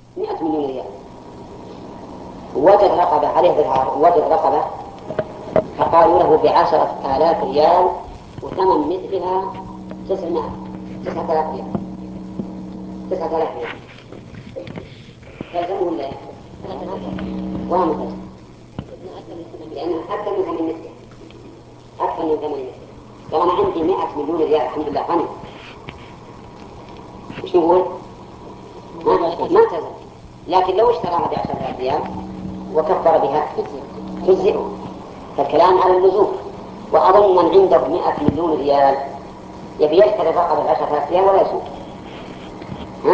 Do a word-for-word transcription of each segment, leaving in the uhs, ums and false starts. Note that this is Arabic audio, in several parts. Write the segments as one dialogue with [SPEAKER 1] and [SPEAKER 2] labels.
[SPEAKER 1] مئة مليون ريال، وجد رقبة عليه بالعار، وجد رقبة فقالوا له بعشرة آلاف ريال وثمن مثلها تسعمائة تسعة آلاف ريال تسعة آلاف ريال فلزمه ولا وامثل لأنه أكثر من ثمن مثله أكثر من ثمن مثله. لو أنا عندي مئة مليون ريال الحمد لله غني، وش نقول؟ ما تزل. لكن لو اشتراها بعشرة آلاف ريال وكفر بها تجزئه، فالكلام على اللزوم. وأظن من عنده مئة مليون ريال يبي يشتري الرقبة بعشرة آلاف ريال ولا يسوق. ها؟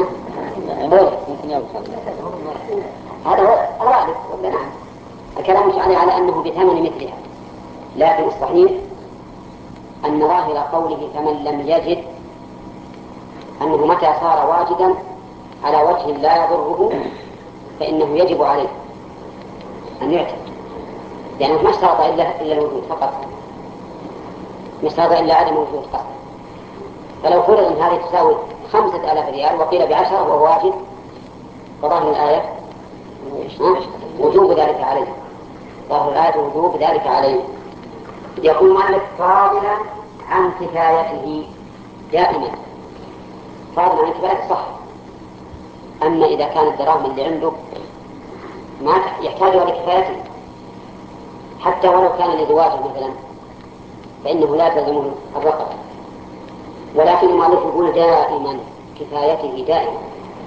[SPEAKER 1] هذا هو الغالب ولا نعم؟ الكلام مش عليه على أنه بثمن مثلها، لكن الصحيح أن ظاهر قوله فمن لم يجد أنه متى صار واجدا على وجه لا يضره فإنه يجب عليه أن يعتد، لأنه ما اشترط إلا, إلا الوجود فقط، ما اشترط إلا عدم الوجود فقط. فلو فرض أن هذه تساوي خمسة آلاف ريال وقيل بعشرة وهو واجد، فظاهر الآية وجوب ذلك عليه، ظاهر الآية وجوب ذلك عليه. يقول مالك فاضلا عن كفايته دائما، فاضلا عن كفايته صح. أما إذا كانت الدراهم اللي عنده ما يحتاجها لكفايته حتى ولو كان لزواجه مثلا فإنه لا تلزمه الرقبة، ولكن المؤلف يقول دائما كفايته دائما.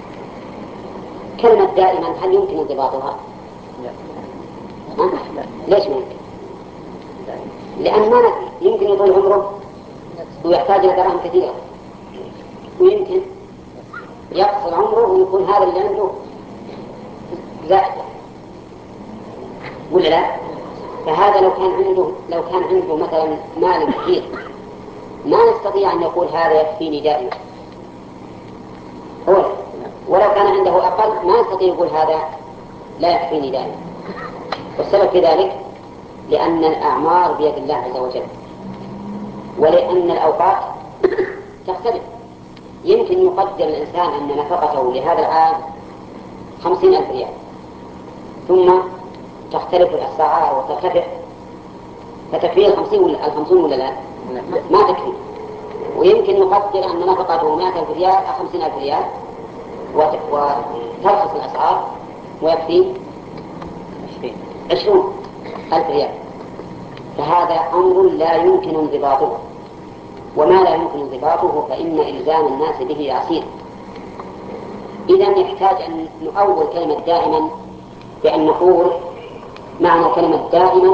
[SPEAKER 1] كلمة دائما هل يمكن انضباطها؟ لا. ليش ممكن؟ لأن ما يمكن يطول عمره ويحتاج إلى دراهم كثيرة، ويمكن يقصر عمره ويكون هذا اللي عنده زائد ولا لا؟ فهذا لو كان عنده لو كان عنده مثلا مال كثير ما نستطيع أن يقول هذا يكفيني دائما، هو ولو كان عنده أقل ما نستطيع يقول هذا لا يكفيني دائما. والسبب في ذلك لأن الأعمار بيد الله عز وجل، ولأن الأوقات تختلف. يمكن يقدر الإنسان أن نفقته لهذا العام خمسين ألف ريال، ثم تختلف الأسعار وترتفع فتكفيه الخمسين ولا الخمسون ولا لا؟ ما تكفي. ويمكن يقدر أن نفقته مائة ألف ريال أو خمسين ألف ريال وترخص الأسعار ويكفي عشرون ألف ريال. فهذا أمر لا يمكن انضباطه، وما لا يمكن انضباطه فإن إلزام الناس به عسير. إذن يحتاج أن نؤول كلمة دائما بأن نقول معنى كلمة دائما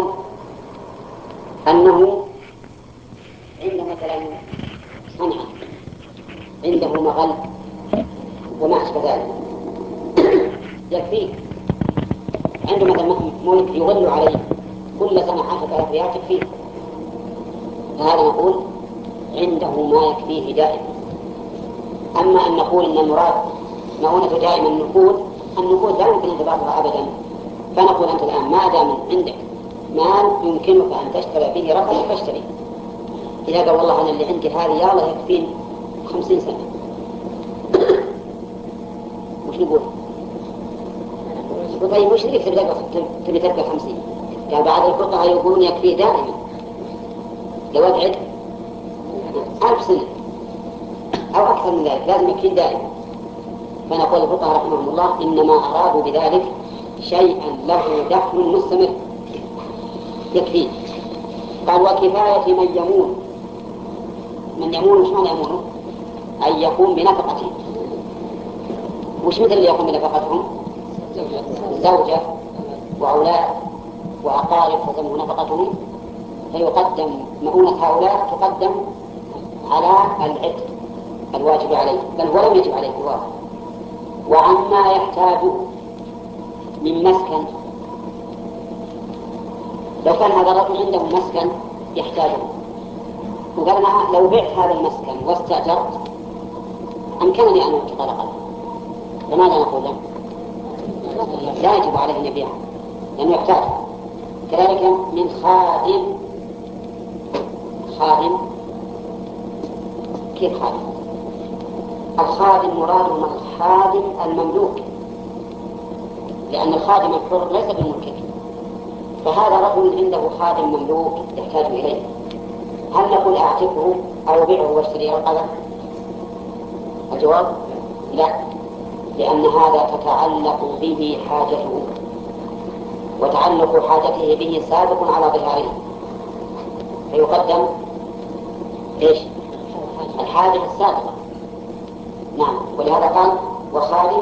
[SPEAKER 1] أنه عنده مثلا صنعة، عنده مغل وما أشبه ذلك يكفيه، عنده مثلا ملك يغل عليه كل سنة عشرة آلاف ريال تكفيه، فهذا نقول عنده ما يكفيه دائما. أما أن نقول أن المراد مؤونة دائما النقود، النقود لا يمكن انضباطها أبدا. فنقول أنت الآن ما دام عندك مال يمكنك أن تشتري به رقم فاشتري. إذا قال والله أنا اللي عندي هذه يا الله يكفين خمسين سنة وش نقول؟ طيب وش اللي تبي تبقى خمسين؟ قال بعض الفقهاء يقولون يكفي دائما لو أقعد ألف سنة أو أكثر من ذلك لازم يكفي دائما. فنقول الفقهاء رحمهم الله إنما أرادوا بذلك شيئا له دخل مستمر يكفيه. قال وكفاية من يمون، من يمون وش معنى يمون؟ أن يقوم بنفقته. وش مثل اللي يقوم بنفقتهم؟ زوجة وأولاد وأقارب تتم نفقتهم، فيقدم مؤونة هؤلاء تقدم على العتق الواجب عليه، بل ولم يجب عليه الواجب. وعما يحتاج من مسكن، لو كان هذا الرجل عنده مسكن يحتاجه وقال أنا لو بعت هذا المسكن واستأجرت أمكنني أن أنفق رقبة، فماذا نقول له؟ لا يجب عليه أن يبيعه لأنه يحتاج. كذلك من خادم، خادم كيف خادم؟ الخادم مراد من الخادم المملوك، لأن الخادم الحر ليس بملكه، فهذا رجل عنده خادم مملوك يحتاج إليه، هل نقول أعتقه أو بيعه واشتري رقبة؟ الجواب لا، لأن هذا تتعلق به حاجته، وتعلق حاجته به سابق على ظهاره، فيقدم إيش؟ الحاجة السابقة. نعم، ولهذا قال وخادم،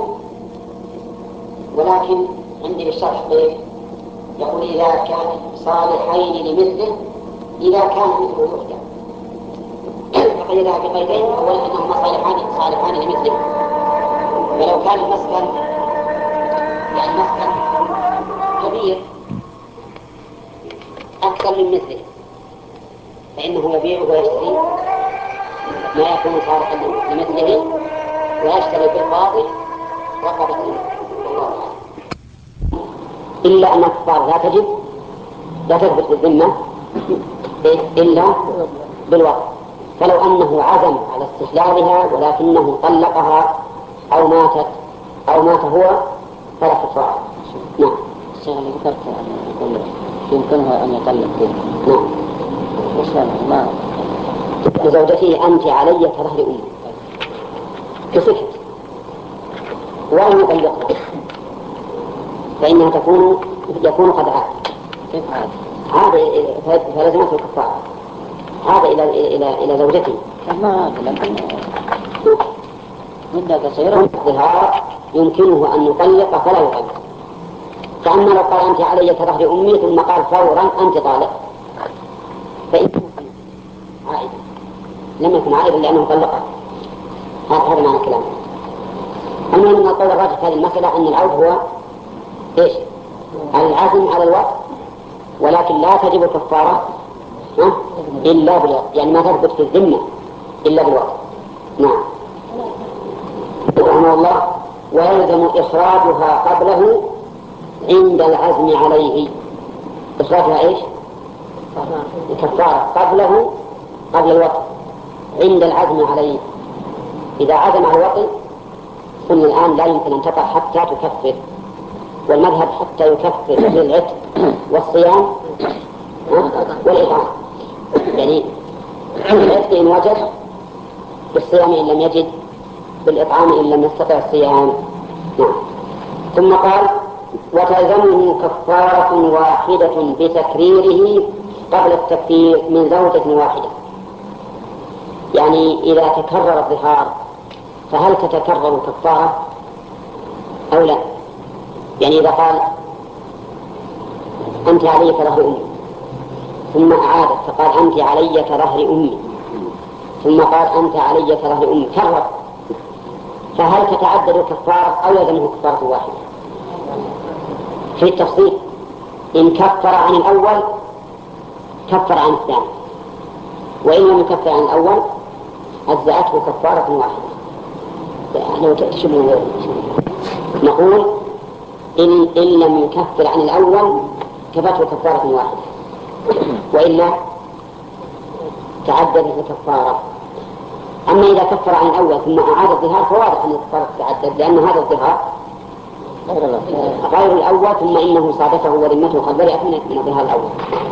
[SPEAKER 1] ولكن عندي بالشرح قيل يقول إذا كان صالحين لمثله، إذا كان مثله يخدم، فقيدها بقيدين، أولا أنهما صالحان صالحان لمثله، فلو كان المسكن يعني مسكن كبير أكثر من مثله فإنه يبيع ويشتري ما يكون صالحا لمثله ويشتري بالباطل رقبة الله، إلا أن الكفار لا تجب لا تثبت بالذمة إلا بالوقت. فلو أنه عزم على استحلالها ولكنه طلقها أو ماتت أو مات هو فلا كفارة. نعم.
[SPEAKER 2] الشيخ اللي ذكرت يقول يمكنها أن يطلق به.
[SPEAKER 1] نعم.
[SPEAKER 2] وش ما
[SPEAKER 1] لزوجته أنت علي كظهر أمي، كسكت ولم يطلقها فإنها تكون يكون قد عاد.
[SPEAKER 2] كيف عاد؟
[SPEAKER 1] عاد فلزمته الكفارة، عاد إلى إلى إلى زوجته.
[SPEAKER 2] ما عاد لكن مدة قصيرة.
[SPEAKER 1] الظهار يمكنه أن يطلق فلا يطلق. فأما لو قال أنت علي كظهر أمي ثم قال فورا أنت طالق فإنه عائد، لم يكن عائدا لأنه طلقها. هذا معنى الكلام. المهم أن القول الراجح في هذه المسألة أن العود هو إيش؟ العزم على الوقت، ولكن لا تجب الكفارة إلا بالوقت، يعني ما تثبت في الذمة إلا بالوقت. نعم. رحمه الله ويلزم إخراجها قبله عند العزم عليه. إخراجها إيش؟ الكفارة قبله قبل الوقت عند العزم عليه. إذا عزم على الوقت قلنا الآن لا يمكن أن تقع حتى تكفر، والمذهب حتى يكفر للعتق والصيام والإطعام، يعني العتق إن وجد، بالصيام إن لم يجد، بالإطعام إن لم يستطع الصيام. نعم. ثم قال وتلزمه كفارة واحدة بتكريره قبل التكفير من زوجة واحدة. يعني إذا تكرر الظهار فهل تتكرر كفارة أو لا؟ يعني إذا قال أنت علي كظهر أمي ثم أعادت فقال أنت علي كظهر أمي ثم قال أنت علي كظهر أمي كرر، فهل تتعدد الكفارة أو يلزمه كفارة واحدة؟ في التفصيل إن كفر عن الأول كفر عن الثاني، وإن لم يكفر عن الأول أجزأته كفارة واحدة. لو تشبه نقول إن, إن لم يكفر عن الأول كفته كفارة واحدة، وإلا تعددت الكفارة. أما إذا كفر عن الأول ثم أعاد الظهار فواضح أن الكفارة تتعدد، لأن هذا الظهار غير الأول ثم إنه صادفه وذمته قد برئت من الظهار الأول.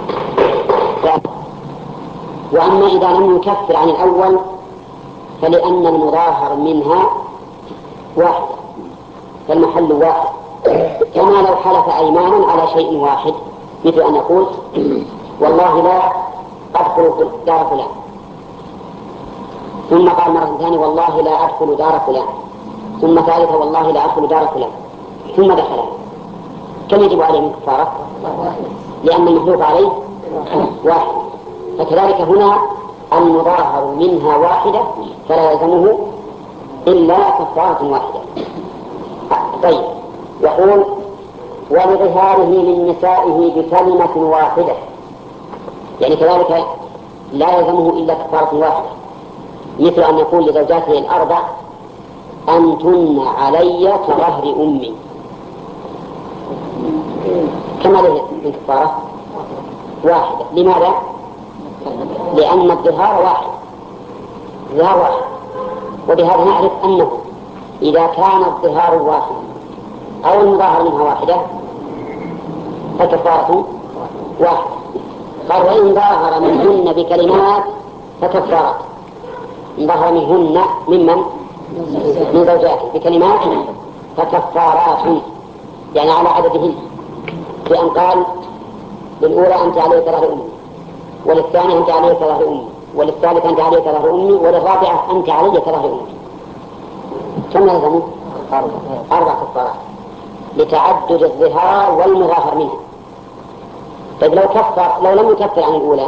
[SPEAKER 1] وأما إذا لم يكفر عن الأول فلأن المظاهر منها واحد فالمحل واحد، كما لو حلف أيمانا على شيء واحد، مثل أن يقول والله لا أدخل دار فلان، ثم قال مرة ثانية والله لا أدخل دار فلان، ثم ثالثة والله لا أدخل دار فلان، ثم دخلها، كم يجب عليه من كفارة؟ لأن المحلوف عليه واحد. فكذلك هنا المظاهر منها واحدة فلا يلزمه إلا كفارة واحدة. طيب، يقول ولظهاره من نسائه بكلمة واحدة، يعني كذلك لا يلزمه إلا كفارة واحدة، مثل أن يقول لزوجاته الأربع أنتن علي كظهر أمي، كما له من كفارة واحدة. لماذا؟ لأن الظهار واحد الظهار واحد وبهذا نعرف أنه إذا كان الظهار واحد أو المظاهر منها واحدة فكفارة واحدة. قال وإن ظاهر منهن بكلمات فكفارة. ظهر منهن ممن من زوجاته بكلمات فكفارات، يعني على عددهن، بأن قال للأولى أنت عليك ظهر أمي، وللثانية أنت عليك ظهر أمي، وللثالثة أنت عليك ظهر أمي، وللرابعة أنت عليك ظهر أمي. كم يلزمه؟ أربع كفارات لتعدد الظهار والمظاهر منها. طيب لو كفر لو لم يكفر عن الأولى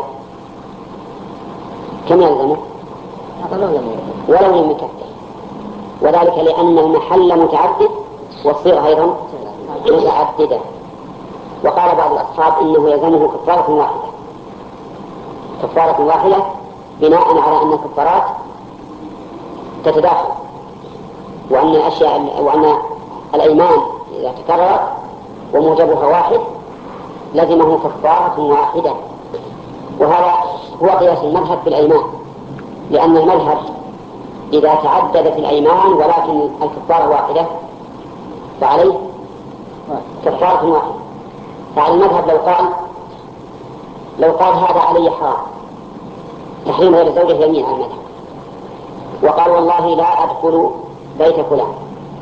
[SPEAKER 1] كم يلزمه؟ ولو لم يكفر، وذلك لأن المحل متعدد والصيغة أيضا متعددة. وقال بعض الأصحاب إنه يلزمه كفارة واحدة، كفارة واحدة بناء على أن الكفارات تتداخل، وأن الأشياء وأن الأيمان إذا تكررت وموجبها واحد لزمه كفارة واحدة. وهذا هو قياس المذهب في الأيمان، لأن المذهب إذا تعددت الأيمان ولكن الكفارة واحدة فعليه كفارة واحدة. فعلى المذهب لو قال لو قال هذا علي حرام، تحريم غير الزوجة يمين على المذهب، وقال والله لا أدخل بيت فلان،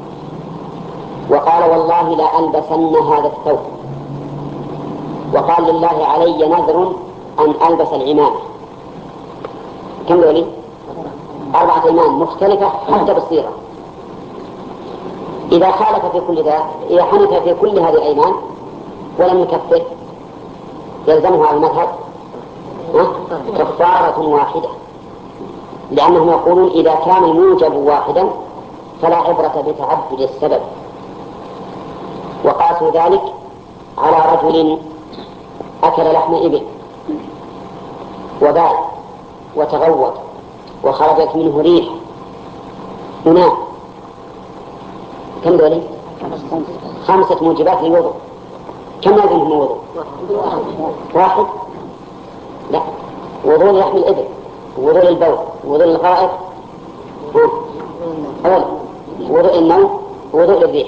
[SPEAKER 1] وقال والله لا ألبسن هذا الثوب، وقال لله علي نذر أن ألبس العمامة، كم دولي؟ أربعة أيمان مختلفة حتى بالصيغة. إذا خالف في كل ذا إذا حنث في كل هذه الأيمان ولم يكفر يلزمه على المذهب كفارة واحدة، لأنهم يقولون إذا كان الموجب واحدا فلا عبرة بتعدد السبب. وقاسوا ذلك على رجل أكل لحم إبل وبال وتغوط وخرجت منه ريح هنا، كم دولي؟ خمسة موجبات للوضوء. كم يلزمهم الوضوء؟ واحد؟ لا، وضوء لحم الإبل، وضوء البول، وضوء الغائط، أولا وضوء النوم، وضوء الريح،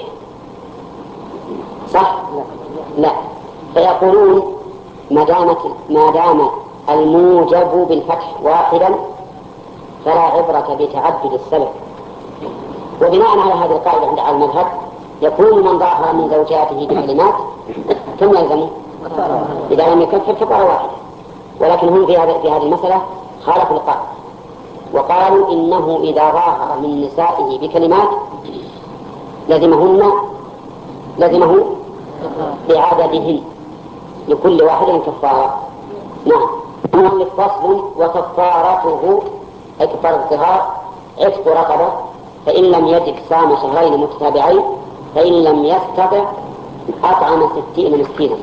[SPEAKER 1] صح؟ لا. فيقولون ما دامت ما دام الموجب بالفتح واحدا فلا عبرة بتعدد السبب. وبناء على هذه القاعدة عند على المذهب يكون من ظاهر من زوجاته بكلمات كم يلزمه؟ إذا لم يكفر كفارة واحدة. ولكن هم في هذه في هذه المسألة خالفوا القاعدة وقالوا إنه إذا ظاهر من نسائه بكلمات لزمهن لزمه بعددهن لكل واحد كفارة. نعم. المؤلف فصل وكفارته أي كفارة الظهار عتق رقبة، فإن لم يجد صام شهرين متتابعين، فإن لم يستطع أطعم ستين مسكينا.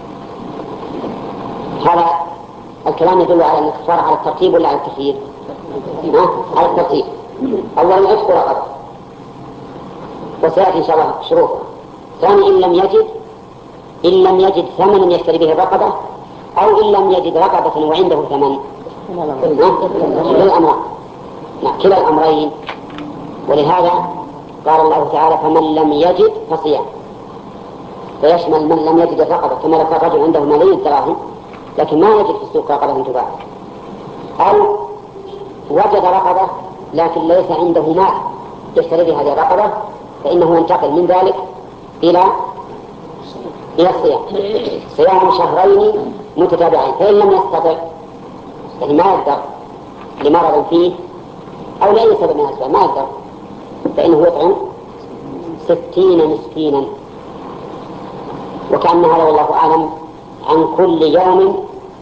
[SPEAKER 1] هذا الكلام يدل على أن الكفارة على الترتيب ولا على التخيير؟ على الترتيب. أولا عتق رقبة وسيأتي إن شاء الله شروطه. ثاني إن لم يجد إن لم يجد ثمن يشتري به الرقبة، أو إن لم يجد رقبة وعنده ثمن، كلا الأمرين. كلا الأمرين. ولهذا قال الله تعالى فمن لم يجد فصيام، فيشمل من لم يجد الرقبة، كما لو كان رجل عنده ملايين دراهم لكن ما يجد في السوق رقبة تباع، أو وجد رقبة لكن ليس عنده مال يشتري به هذه الرقبة، فإنه ينتقل من ذلك إلى إلى الصيام، صيام شهرين متتابعين. فإن لم يستطع يعني ما يقدر لمرض فيه أو لأي سبب من الأسباب ما يقدر، فإنه يطعم ستين مسكينا. وكأن هذا والله أعلم عن كل يوم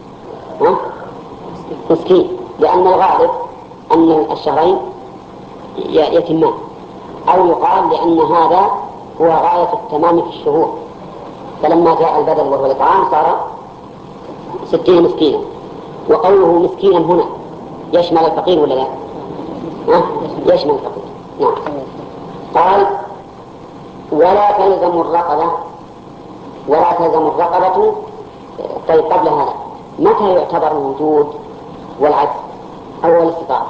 [SPEAKER 1] مسكين، لأن الغالب أن الشهرين يتمان، أو يقال لأن هذا هو غاية التمام في الشهور، فلما جاء البدل وهو الإطعام صار ستين مسكينا. وقوله مسكينا هنا يشمل الفقير ولا لا؟ أه؟ يشمل الفقير. نعم. قال ولا تلزم الرقبة ولا تلزم الرقبة. طيب قبل هذا متى يعتبر الوجود والعجز أو الاستطاعة؟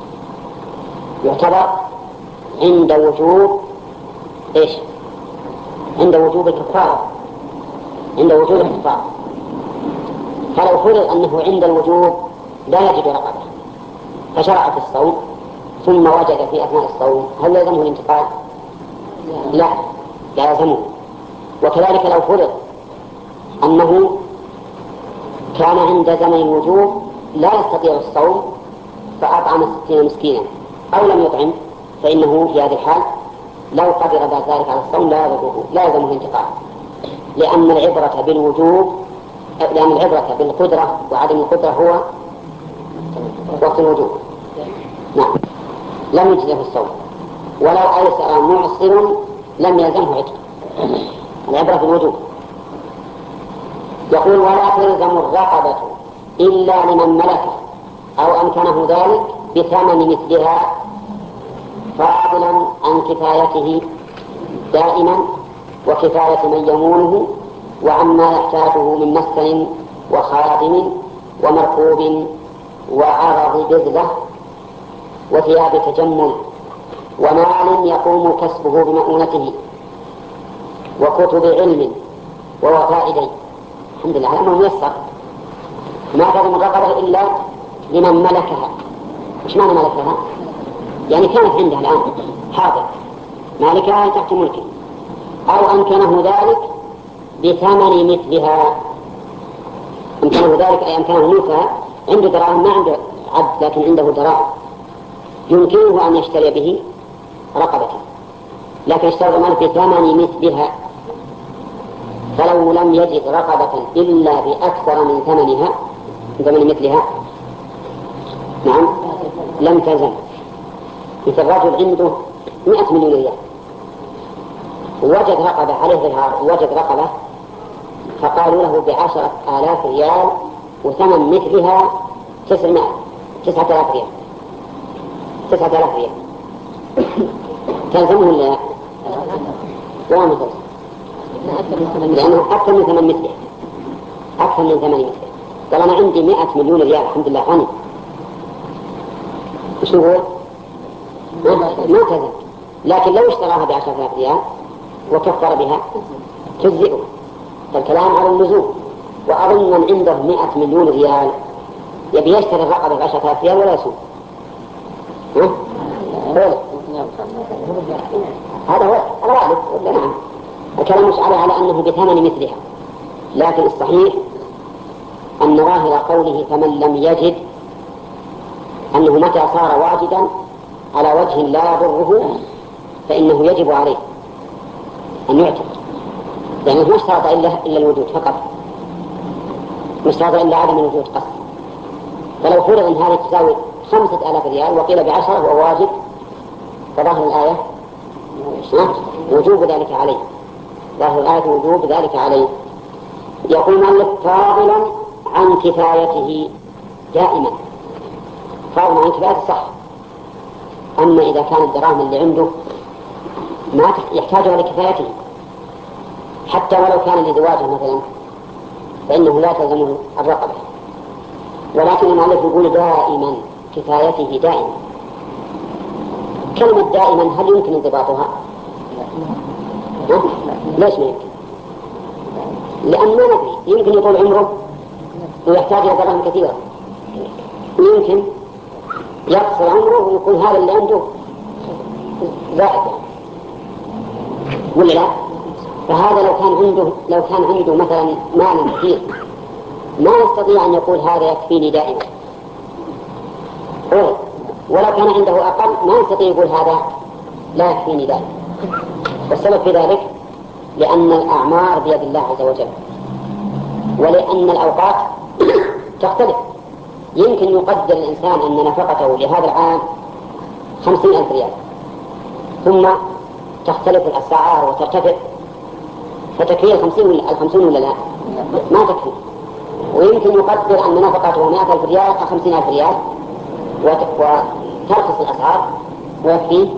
[SPEAKER 1] يعتبر عند وجود إيش؟ عند وجوب الكفارة عند وجوب الكفارة. فلو فرض أنه عند الوجوب لا يجد رقبة فشرع في الصوم ثم وجد في أثناء الصوم، هل يلزمه الانتقال؟ لا، لا يلزمه. وكذلك لو فرض أنه كان عند زمن الوجوب لا يستطيع الصوم فأطعم ستين مسكينا أو لم يطعم، فإنه في هذه الحال لو قدر بعد ذلك على الصوم لا يلزمه لا يلزمه الانتقال، لأن العبرة بالوجوب لأن العبرة بالقدرة وعدم القدرة هو وقت الوجوب. نعم، لم يجزه في الصوم. ولو أيسر معسر لم يلزمه عتق، العبرة بالوجوب. يقول ولا تلزم الرقبة إلا لمن ملكه أو أمكنه ذلك بثمن مثلها فاضلا عن كفايته دائما وكفاية من يمونه وعما يحتاجه من مسكن وخادم ومركوب وعرض بذلة وثياب تجمل ومال يقوم كسبه بمؤونته وكتب علم ووفاء دين. الحمد لله الأمر ميسر. ما تلزم الرقبة إلا لمن ملكها. وش معنى ملكها؟ يعني كانت عنده الآن حاضر مالكها تحت ملكه أو أمكنه ذلك بثمن مثلها. أمكنه ذلك أي أمكنه ملكها، عنده دراهم ما عنده عبد لكن عنده دراهم يمكنه أن يشتري به رقبة، لكن اشترى مال بثمن مثلها، فلو لم يجد رقبة إلا بأكثر من ثمنها ثمن مثلها نعم لم تلزم. مثل الرجل عنده مئة مليون ريال ووجد رقبة عليه ظهار ووجد رقبة فقالوا له بعشرة آلاف ريال وثمن مثلها تسعمائة تسعة آلاف ريال تسعة آلاف ريال تلزمه ولا لا؟ ما تلزم، لأنه أكثر من ثمن مثله أكثر من ثمن مثله. قال أنا عندي مئة مليون ريال الحمد لله غني، إيش نقول؟ ما تلزم، لكن لو اشتراها بعشرة آلاف ريال وكفر بها تجزئه. فالكلام على اللزوم. وأظن من عنده مئة مليون ريال يبي يشتري الرقبة بعشرة آلاف ريال ولا يسوق. هذا هو الغالب ولا نعم؟ الكلام مش على على أنه بثمن مثلها، لكن الصحيح أن ظاهر قوله فمن لم يجد أنه متى صار واجدا على وجه لا يضره فإنه يجب عليه أن يعتق، يعني ما اشترط إلا, إلا الوجود فقط، ما اشترط إلا عدم الوجود قصد. فلو فرض أن هذه تساوي خمسة آلاف ريال وقيل بعشرة وهو واجب فظاهر الآية وجوب ذلك عليه، ظاهر الآية وجوب ذلك عليه. يقول المؤلف فاضلا عن كفايته دائما، فاضلا عن كفايته صح. أما إذا كان الدراهم اللي عنده ما يحتاجها لكفايته حتى ولو كان لزواجه مثلا فإنه لا تلزمه الرقبة، ولكن المؤلف يقول دائما كفايته دائما. كلمة دائما هل يمكن انضباطها؟ ليش ما يمكن؟ لأن ما ندري، يمكن يطول عمره ويحتاج إلى دراهم كثيرة، ويمكن يقصر عمره ويكون هذا اللي عنده زائد ولا لا؟ فهذا لو كان عنده لو كان عنده مثلا مال كثير ما يستطيع أن يقول هذا يكفيني دائما، ولو كان عنده أقل ما يستطيع يقول هذا لا يكفيني دائما. والسبب في ذلك لأن الأعمار بيد الله عز وجل، ولأن الأوقات تختلف. يمكن يقدر الإنسان أن نفقته لهذا العام خمسين ألف ريال ثم تختلف الأسعار وترتفع فتكفي الخمسين ولا الخمسين ولا لا؟ ما تكفي. ويمكن يقدر أن نفقته مئة ألف ريال أو خمسين ألف ريال وترخص الأسعار ويكفي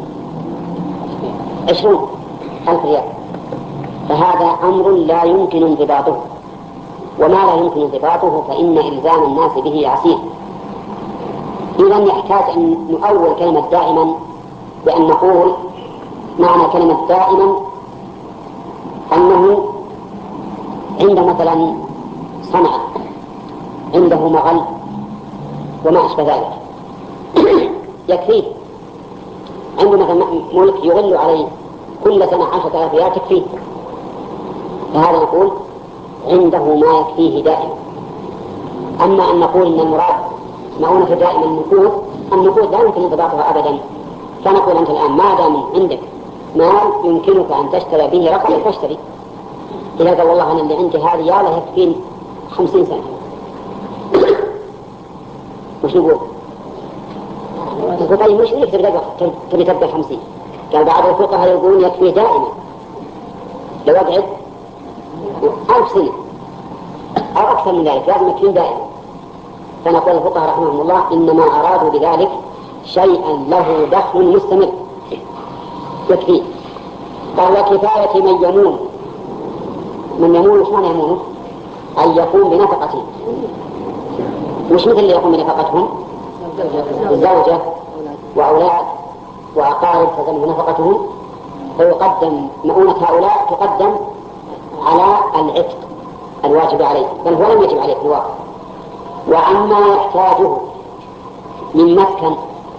[SPEAKER 1] عشرون ألف ريال، فهذا أمر لا يمكن انضباطه، وما لا يمكن انضباطه فإن إلزام الناس به عسير. إذن يحتاج أن نؤول كلمة دائما بأن نقول معنى كلمة دائما أن أنه عند مثلا صنعة عنده مغل وما أشبه ذلك يكفيه، عنده مثلا ملك يغل عليه كل سنة عشرة آلاف ريال تكفيه، فهذا نقول عنده ما يكفيه دائما. أما أن نقول إن المراد مؤونة دائما النقود، النقود لا يمكن انضباطها أبدا، فنقول أنت الآن ما دام عندك مال يمكنك أن تشتري به رقم فاشتري. إذا قال والله أنا اللي عندي هذه ياله يكفين خمسين سنة، وش نقول؟ نقول طيب مش ليك تبي تبقى خمسين؟ قال بعض الفقهاء يقولون يكفيه دائما لو أقعد ألف سنة أو أكثر من ذلك لازم يكفيه دائما. فنقول الفقهاء رحمهم الله إنما أرادوا بذلك شيئا له دخل مستمر يكفيه. قال وكفاية من يمون، من يمون وش معنى يمون؟ أن يقوم بنفقته. مش مثل اللي يقوم بنفقتهم الزوجة وأولاد وأقارب تزم بنفقتهم، فيقدم مؤونة هؤلاء تقدم على العتق الواجب عليه، بل هو لم يجب عليه في الواقع. وعما يحتاجه من مسكن،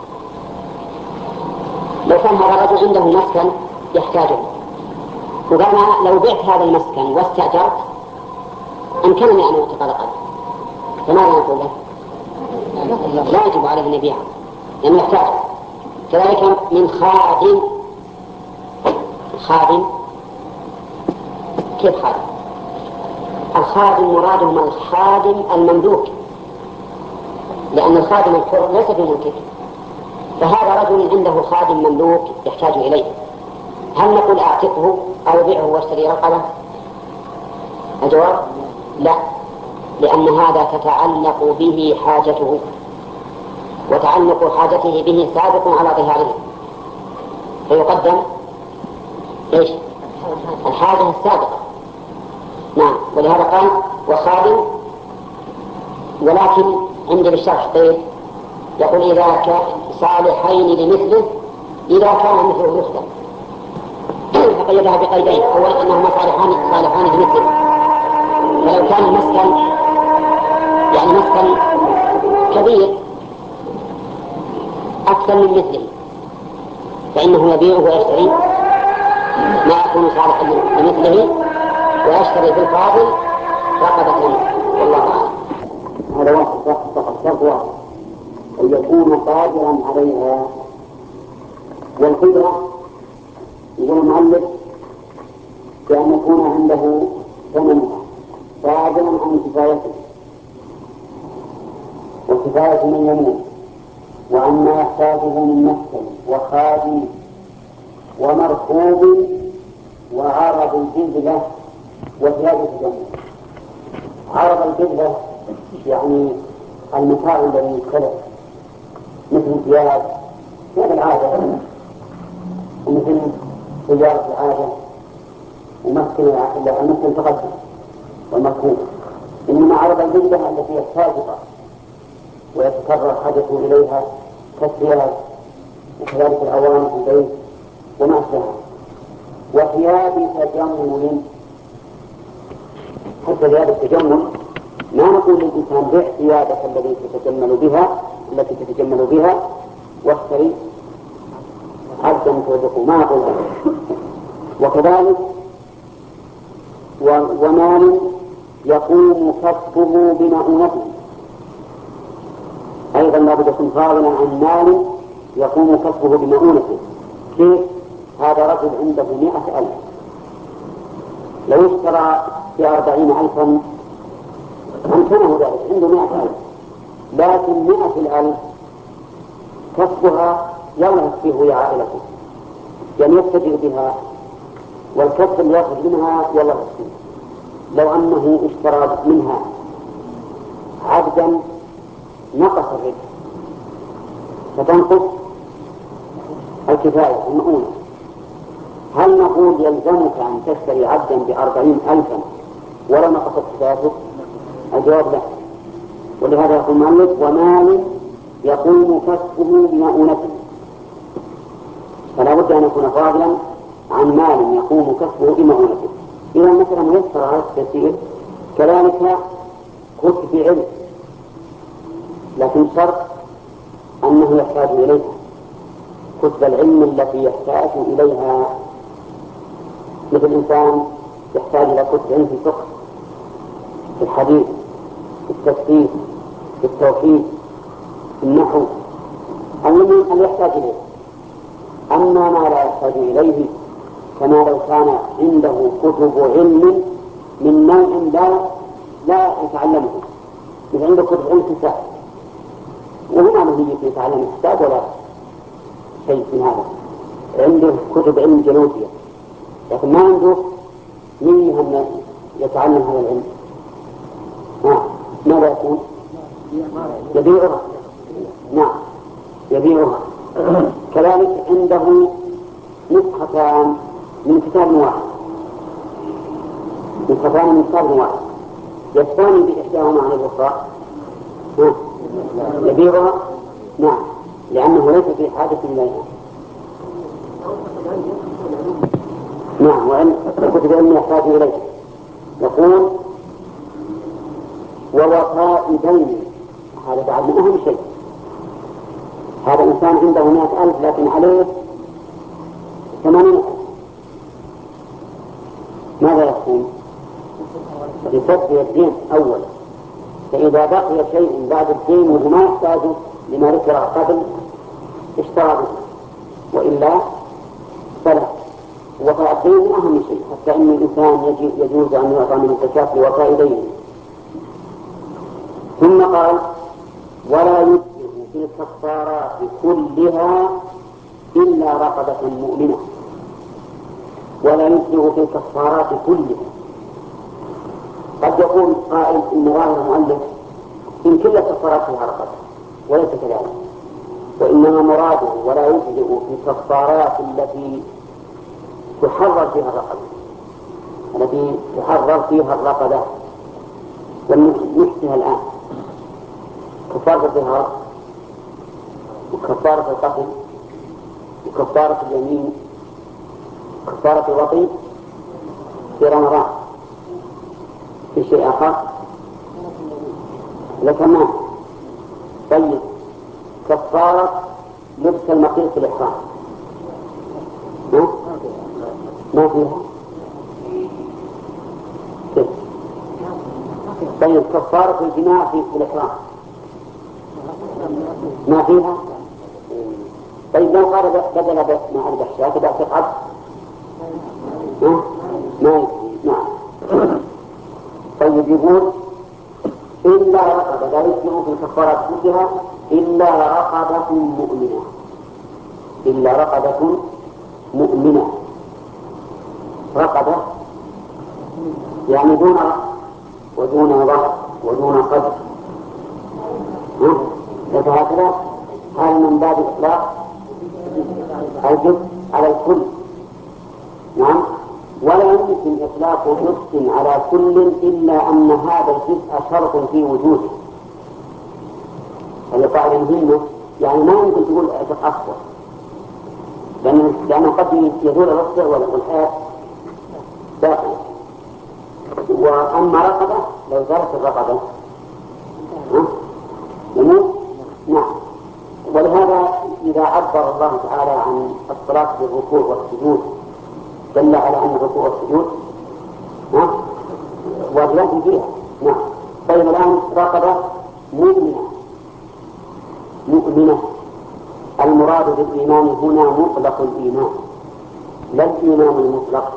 [SPEAKER 1] لو كان هذا الرجل عنده مسكن يحتاجه وقال لو بعت هذا المسكن واستأجرت أمكنني أن أعتق رقبة، فماذا نقول له؟ لا يجب عليه أن يبيعه لأنه يحتاجه. كذلك من خادم، خادم كيف خادم؟ الخادم مرادهم الخادم المملوك، لأن الخادم الحر ليس بملكه، فهذا رجل عنده خادم مملوك يحتاج إليه، هل نقول أعتقه أو بيعه واشتري رقبة؟ الجواب لا، لأن هذا تتعلق به حاجته، وتعلق حاجته به سابق على ظهاره، فيقدم إيش؟ الحاجة السابقة. نعم، ولهذا قال وخادم، ولكن عند بالشرح طيب يقول إذا كان صالحين لمثله، إذا كان مثله يخدم، فقيدها بقيدين، أولا أنهما صالحان صالحان لمثله، فلو كان المسكن يعني مسكن كبير أكثر من مثله فإنه يبيعه ويشتري ما يكون صالحا لمثله ويشتري في الفاضل رقبة منه، والله أعلم.
[SPEAKER 2] هذا واحد فقط شرط واحد أن يكون قادرا عليها، والقدرة يقول المؤلف بأن يكون عنده ثمنها قادرا عن كفايته وكفاية من يموت، وعما يحتاجه من مسكن وخادم ومركوب وعرض الجزلة وثياب الجنة. عرض الجزلة يعني المتاع الذي يتخلق مثل ثياب ثياب العادة ومثل سيارة العادة ومسكن المسكن تقدم والمركوب. إنما عرض الجزلة التي هي السابقة ويتكرر حاجته إليها كالثياب وكذلك الأواني في البيت وما أشبهها، وثياب تجمل. حتى ثياب التجمل ما نقول للإنسان بيع ثيابك التي تتجمل بها التي تتجمل بها واشتري عبدا توثقه، ما نقول هذا. وكذلك ومال يقوم كسبه بمؤونته، أيضا لا بد يكون فاضلا عن مال يقوم كسبه بمؤونته. كيف؟ هذا رجل عنده مئة ألف، لو اشترى بأربعين ألفا أمكنه ذلك، عنده مئة ألف، لكن مئة الألف كسبها يوم يكفيه لعائلته، يعني يستجر بها، والكسب اللي يخرج منها يلا يكفيه. لو أنه اشترى منها عبدا نقص الربح فتنقص الكفاية المؤونة. هل نقول يلزمك أن تشتري عبدا بأربعين ألفا ولا نقصت كفايته؟ الجواب لا. ولهذا يقول المؤلف ومال يقوم كسبه بمؤونته، فلا بد أن يكون فاضلا عن مال يقوم كسبه بمؤونته. قراءة كثير كذلك كتب علم، لكن شرط أنه يحتاج إليها، كتب العلم التي يحتاج إليها، مثل الإنسان يحتاج إلى كتب علم في الفقه، في الحديث، في التفسير، في التوحيد، في النحو، المهم أن يحتاج إليه. أما ما لا يحتاج إليه كما لو كان عنده كتب علم من نوع لا لا يتعلمه، مثل عنده كتب علم كتاب وهو ما له يتعلم الكتاب ولا شيء من هذا، عنده كتب علم جنوبية لكن ما عنده نية أن يتعلم هذا العلم، ها ماذا يكون؟ يبيعها. نعم يبيعها. كذلك عنده نسختان من كتاب واحد، نسختان من كتاب واحد يستعمل بإحداهما عن الأخرى، يبيعها. نعم لأنه ليس في حاجة إليها. نعم وأن كتب علم يحتاج إليه. يقول ووفاء دين، هذا بعد من أهم شيء. هذا الإنسان عنده مئة ألف لكن عليه ثمانين ألف، ماذا يكون؟ يسدد الدين أولا، فإذا بقي شيء بعد الدين وهو ما يحتاج لما ذكر قبل اشترى به، وإلا فلا. وفاء الدين أهم شيء، حتى إن الإنسان يجوز أن يعطى من الزكاة لوفاء دينه. ثم قال ولا يجزئ في الكفارات كلها إلا رقبة مؤمنة، ولا يجزئ في الكفارات كلها. قد يقول قائل إن ظاهر المؤلف إن كل الكفارات فيها رقبة، وليس كذلك، وإنما مراده ولا يجزئ في الكفارات التي تحرر فيها الرقبة، التي تحرر فيها الرقبة. ونحسها الآن: كفارة الظهار، وكفارة القتل، وكفارة اليمين، كفارة الوطي في رمضان. في شيء آخر لكمان. طيب كفارة لبس المقيت في الإحرام ما, ما فيها. كيف؟ طيب كفارة الجماع في الإحرام ما فيها. طيب لو قال بدل مع البحشاء تبع تقعد ما ما يفهم. نعم. طيب يقول إلا رقبة، لا يجزئ في الكفارات كلها إلا رقبة مؤمنة، إلا رقبة مؤمنة. رقبة يعني دون ودون ظهر ودون قدر، فهكذا هذا من باب إطلاق الجزء على الكل. نعم. ولا يمكن إطلاق جزء على كل إلا أن هذا الجزء شرط في وجوده. اللي قاعد مهمة يعني ما يمكن تقول أجزء أصغر، لأن لأنه قد يزول الأصغر والحياة باقية. وأما رقبة لو زالت الرقبة يموت. نعم. ولهذا إذا عبر الله تعالى عن الصلاة بالركوع والسجود دل على أن الركوع والسجود واجبات فيها. نعم. طيب الآن رقبة مؤمنة، مؤمنة المراد بالإيمان هنا مطلق الإيمان لا الإيمان المطلق.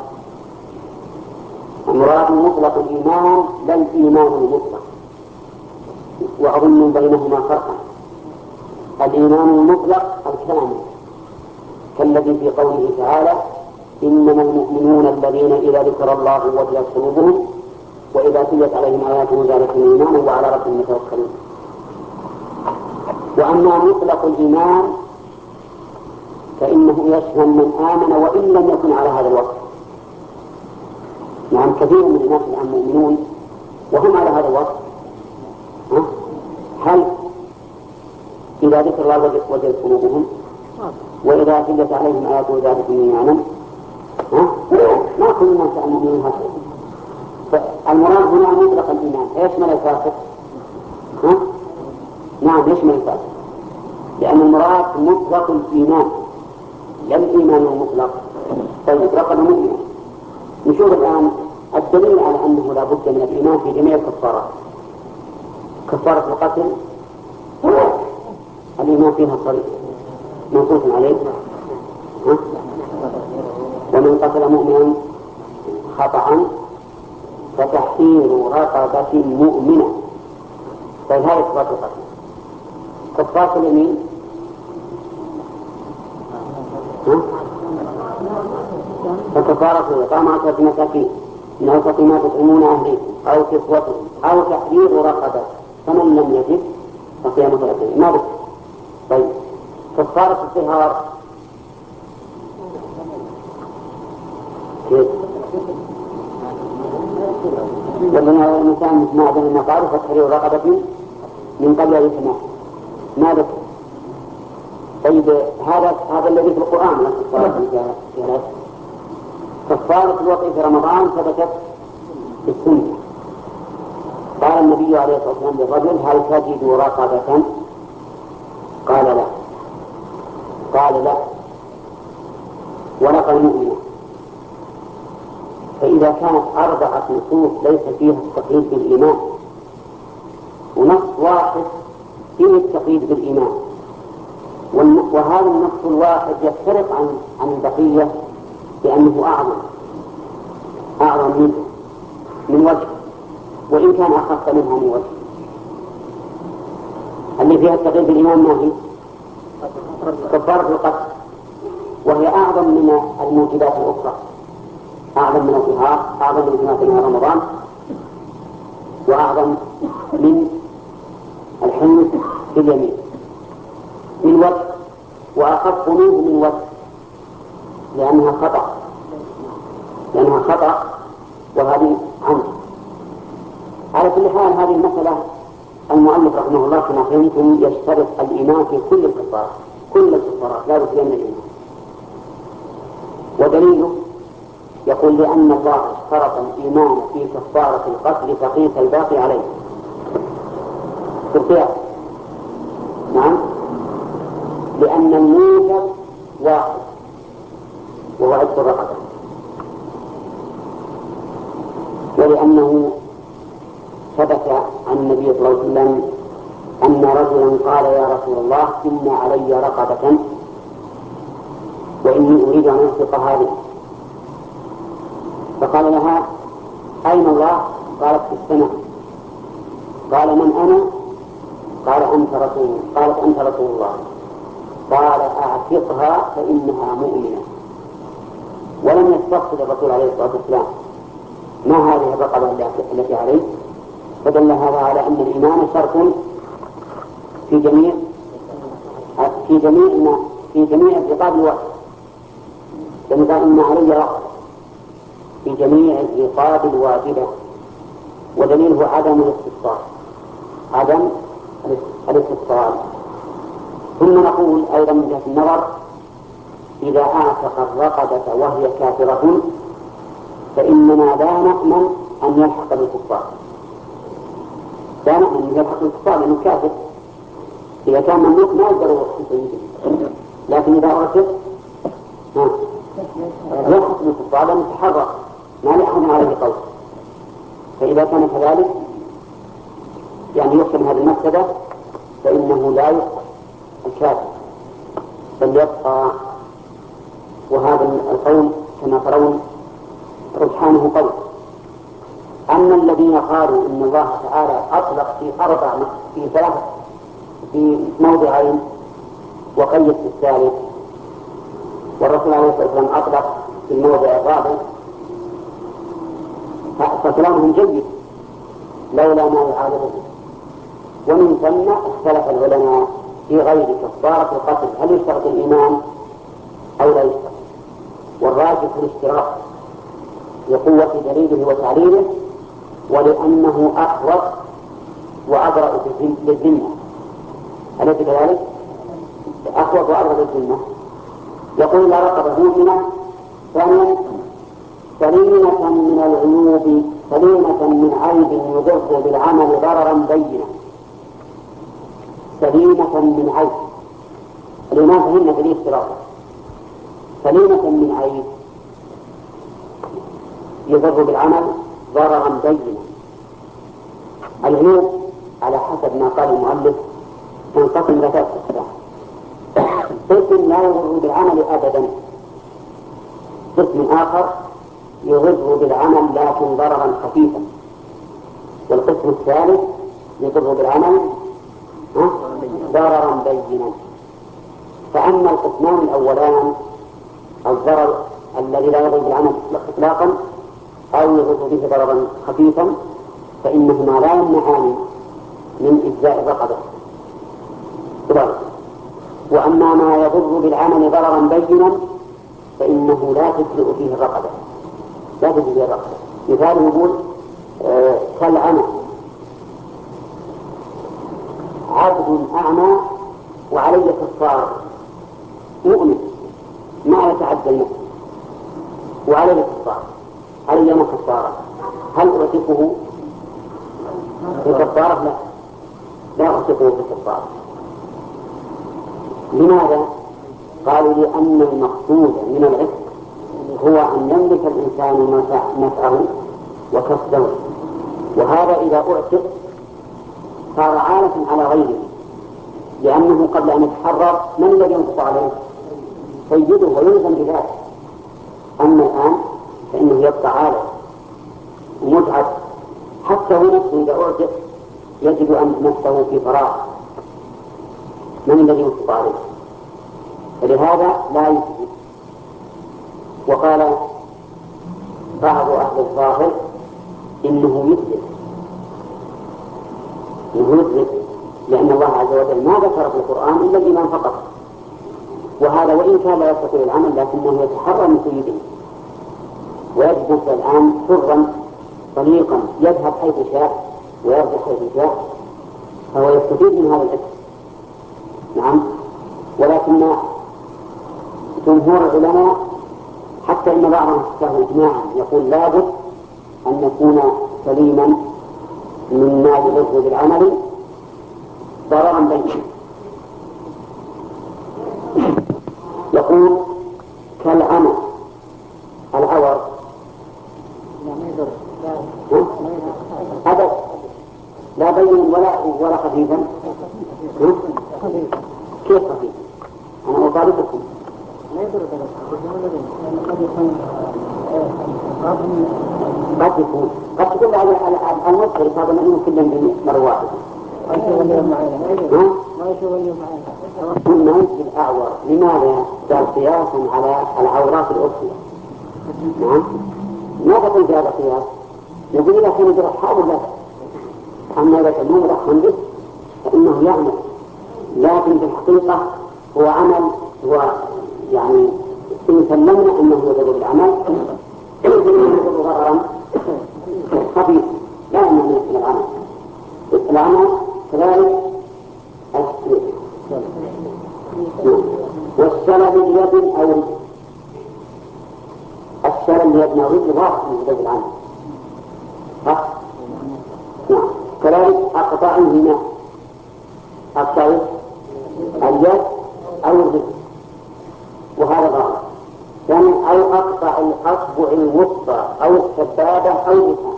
[SPEAKER 2] المراد مطلق الإيمان لا الإيمان المطلق، وأظن بينهما فرقا. الإيمان المطلق الكامل كالذي في قوله تعالى إنما المؤمنون الذين إذا ذكر الله وجلت قلوبهم وإذا تليت عليهم آياته زادتهم إيمانا وعلى ربهم يتوكلون. وأما مطلق الإيمان فإنه يشمل من آمن وإن لم يكن على هذا الوقت. نعم. كثير من الناس الآن مؤمنون وهم على هذا الوقت، هل إذا ذكر الله وجلت قلوبهم وإذا تليت عليهم آياته زادتهم إيمانا؟ ما كل الناس مؤمنين هكذا. المراد هنا مطلق الإيمان يشمل الفاسق. ها؟ نعم يشمل الفاسق، لأن المراد مطلق الإيمان لا الإيمان المطلق. طيب رقم مؤمن. نشوف الآن الدليل على أنه لا بد من الإيمان في جميع الكفارات. كفارة القتل الإيمان فيها صريح منصوص عليه. ها؟ ومن قتل مؤمنا خطأ فتحرير رقبة مؤمنة. طيب هذه كفارة القتل. كفارة اليمين فكفارة إطعام عشرة مساكين من أوسط ما تطعمون أهليكم أو كسوتهم أو تحرير رقبة فمن لم يجد فصيام ثلاثين. ما بس. طيب كفارة الطهار كيف؟ والله الإنسان ما أدنى المقارب فتحرير رقبة من قبل أن يسمع. ما بس. طيب هذا هذا الذي في القرآن من كفارة الجهاد. كفارة الوقت في رمضان ثبتت في السنة. قال النبي عليه الصلاة والسلام للرجل هل تجد رقبة؟ قال لا. قال لا ولقى المؤمنة. فإذا كانت أربعة نصوص ليس فيها التقييد بالإيمان ونص واحد فيه التقييد بالإيمان، وهذا النص الواحد يفترق عن عن البقية لأنه أعظم أعظم منه من وجه، وإن كان أخف منها من وجه. اللي فيها التقييد بالإيمان ما هي؟ كفارة القتل، وهي أعظم من الموجبات الأخرى، أعظم من الظهار، أعظم من جماعة رمضان، وأعظم من الحنث في اليمين من وجه، وأخف منه من وجه لأنها خطأ لأنها خطأ وهذه عنه. على كل حال هذه المسألة المؤلف رحمه الله كما فهمتم يشترط الإيمان في كل الكفارات كل الكفارات لا بد من الإيمان. ودليله يقول لأن الله اشترط الإيمان في كفارة القتل فقيس الباقي عليه في القياس. نعم لأن الموجب واحد وهو عتق الرقبة، ولأنه ثبت عن النبي صلى الله عليه وسلم أن رجلا قال يا رسول الله إن علي رقبة وإني أريد أن أنفق هذه، فقال لها أين الله؟ قالت في السماء. قال من أنا؟ قال أنت رسول قالت أنت رسول الله. قال أعتقها فإنها مؤمنة. ولم يستفسر الرسول عليه الصلاة والسلام ما هذه الرقبة التي عليه، فدل هذا على أن الإيمان شرط في جميع في جميع في جميع الرقاب الواحد. فقال إن علي رقبة في جميع الرقاب الواجبة، ودليله عدم الاستفسار عدم الاستفسار. ثم نقول أيضا من جهة النظر إذا أعتق الرقبة وهي كافرة فإننا لا نأمن أن يلحق بالكفار، لا نأمن أن يلحق بالكفار لأنه كافر. إذا كان مملوك ما يقدر يسويه، لكن إذا أعتق يلحق بالكفار لأنه تحرك ما لأحد عليه قول. فإذا كان كذلك يعني يحسن هذه المفسدة فإنه لا يبقى الكافر بل يبقى. وهذا القول كما ترون رجحانه قول. أما الذين قالوا إن الله تعالى أطلق في أربع في ثلاث في موضعين وقيد في الثالث، والرسول عليه الصلاة والسلام أطلق في الموضع الرابع، فكلامهم جيد لولا ما يعارضه. ومن ثم اختلف العلماء في غير كفارة القتل هل يشترط الإيمان أو لا يشترط، والراجح الاشتراط لقوة دليله وتعليله ولأنه أحوط وأبرأ للذمة. أليس كذلك؟ أحوط وأبرأ للذمة. يقول لا رقبة مؤمنة. ثانيا سليمة من العيوب سليمة من عيب يضر بالعمل ضررا بينا. سليمة من عيب، الإمام فهمنا في الافتراض. سليمة من عيب يضر بالعمل ضررا بينا. العيوب على حسب ما قال المؤلف تنقسم إلى ثلاث أقسام. قسم لا يضر بالعمل أبدا، قسم آخر يضر بالعمل لكن ضررا خفيفا، والقسم الثالث يضر بالعمل ضررا بينا. فأما القسمان الأولان الضرر الذي لا يضر بالعمل إطلاقا أو يضر به ضررا خفيفا فإنهما لا يمنعان من إجزاء الرقبة. وأما ما يضر بالعمل ضررا بينا فإنه لا تجزئ فيه الرقبة، لا تجزئ فيه الرقبة. مثال يقول آه كالعمى، عبد أعمى وعلي كفار مؤمن ما يتعدى النفس وعلي كفار، علي ما كفارة، هل أعتقه بكفارة؟ لا، لا أعتقه بكفارة. لماذا؟ قالوا لأن المقصود من العتق هو أن يملك الإنسان نفعه وكسبه، وهذا إذا أعتق صار عالة على غيره، لأنه قبل أن يتحرر من الذي ينفق عليه؟ سيده ويلزم بذلك. أما الآن فإنه يبقى عالة ومتعب، حتى هو نفسه إذا أعتق يجد أن نفسه في فراغ، من الذي ينفق عليه؟ فلهذا لا يجزي. وقال بعض أهل الظاهر إنه يجزي، إنه يجزي لأن الله عز وجل ما ذكر في القرآن إلا الإيمان فقط، وهذا وإن كان لا يستطيع العمل لكنه يتحرر من سيده ويجد نفسه الآن حرا طليقا يذهب حيث شاء ويرجع حيث شاء، فهو يستفيد من هذا العتق. نعم. ولكن جمهور العلماء حتى إن بعضهم استهوا إجماعا يقول لابد أن يكون سليما من ما يضر بالعمل ضررا بينا. يقول كالعمى، العور أبد لا بين ولا ولا خفيفا. كيف خفيف؟ أنا أطالبكم. قد يكون قد تكون على النص هذا من كل مرة واحدة. ما يشوف اليوم معنا. ما يشوف اليوم معنا. ثم يجي الأعور. لماذا؟ قال قياسا على العورات الأخرى. نعم. ما تقول في هذا القياس؟ يقول إذا كان يجرى أصحابه لا. أما إذا كان مرحبا به فإنه يعمل، لكن في الحقيقة هو عمل، هو يعني إن سلمنا أنه يضر بالعمل يضر ضررا خفيف لا يمنع من العمل. العمل كذلك والسلم اليد أو السلم اليد نويت ضاق من يضر بالعمل. نعم. كذلك أقطاع هنا أقطاع اليد أو الرجل، وهذا غلط. يعني أو أقطع الأصبع الوسطى أو السبابة أو الإبهام.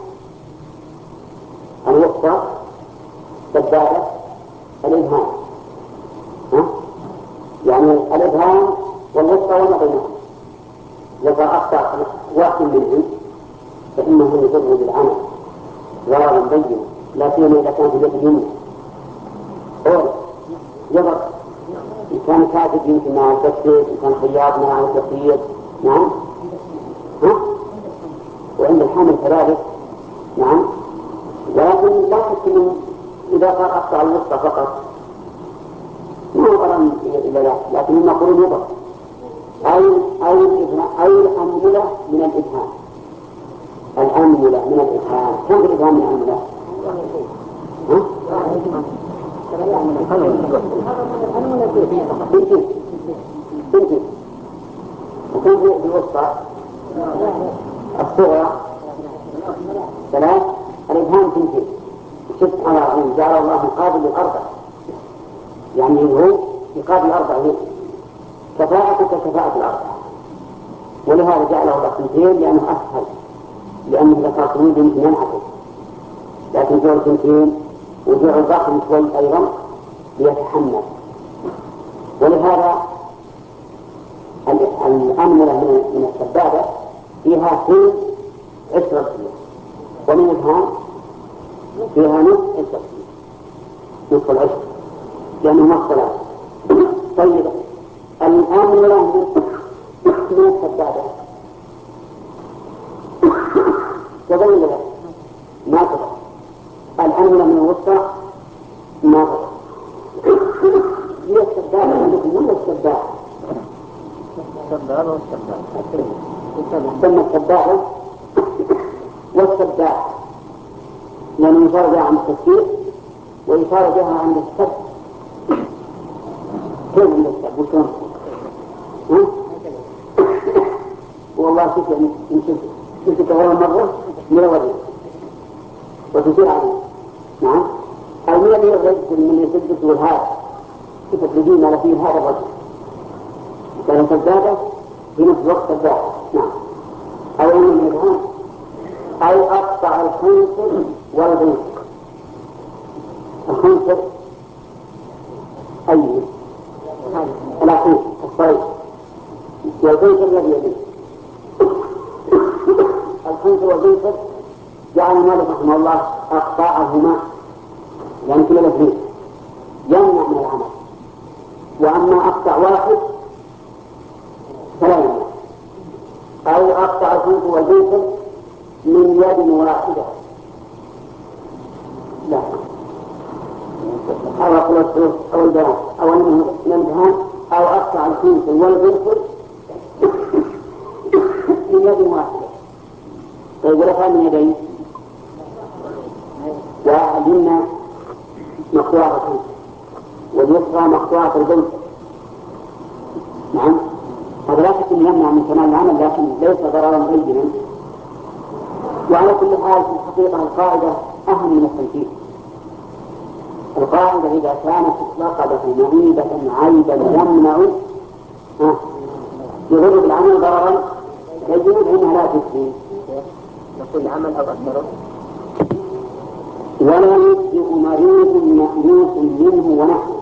[SPEAKER 2] الوسطى السبابة الإبهام، ها؟ يعني الإبهام والوسطى وما بينهم. إذا أقطع واحد منهم فإنه يضر بالعمل ضررا بينا، لا سيما إذا كان في اليد اليمنى. أو يضر إن كان كاتب يمكن مع التكسير، إن كان خياط مع التكسير. نعم. ها؟ وعند الحامل كذلك. نعم. ولكن لا تكون إذا قال أقطع الوسطى فقط ما ضرر إلا لا، لكن المقرون يضر. أو أو الإبهام أو الأنملة من الإبهام. الأنملة من الإبهام. كم في الإبهام من الأنملة؟ ها؟ بنتي بنتي وكم في الوسطى؟ الصغرى ثلاث، الإبهام تنتين. شفت على عين جعل الله مقابل للأربع، يعني هو يقابل الأربع كفاءة ككفاءة الأربع، ولهذا جعله الله تنتين لأنه أسهل، لأنه إذا صار طويل يمكن ينعكس، لكن جعل تنتين وجعل ضخم شوي أيضا ليتحمل. ولهذا الأنملة من السبابة فيها كل عشرة كيلو، ومن الهام فيها نصف عشرة كيلو، نصف العشر، لأنه ما اختلف. طيب الأنملة من السبابة تظل له ما تظل، الأنملة من الوسطى ما تظل. هي السبابة عندكم ولا السبابة؟
[SPEAKER 3] السبابة والسبابة
[SPEAKER 2] ثم السبابة والسبابة، لأنه يصار بها عند التفكير ويصار بها عند السب. كيف عند السب وشون؟ والله شوف يعني شوف كثيرا مرة من الوجه وتصير عليه. نعم المية اللي يغلق من يسدس والهذا كيف تجدين على فيه هذا الرجل كان سدادة في نفس الوقت سدادة. نعم أو أن الإبهام أو أقطع الخنصر والبنصر. الخنصر أي الأخير الصيد، والبنصر الذي يبيه. الخنصر والبنصر جعل مالك رحمه الله أقطاعهما، يعني كل الاثنين يمنع من العمل، وأما أقطع واحد فلا يمنع. أو أقطع الخنصر والبنصر من يد واحدة، لا أو أقول الثلث أو البيان أو الامتهان، أو أقطع الخنصر والبنصر من يد واحدة. طيب ورفع من يدين وعلمنا مقطوعة الخنصر واليسرى مقطوعة البنصر. نعم هذا لا شك يمنع من كمال العمل، لكن ليس ضررا بينا. وعلى كل حال في الحقيقة القاعدة أهم من التنفيذ. القاعدة إذا كانت رقبة معيبة عيبا يمنع يضر بالعمل ضررا يجب أنها لا تفسد.
[SPEAKER 3] نقول عمل أو أكثر.
[SPEAKER 2] ولا يجزئ مريض مألوف منه ونحوه.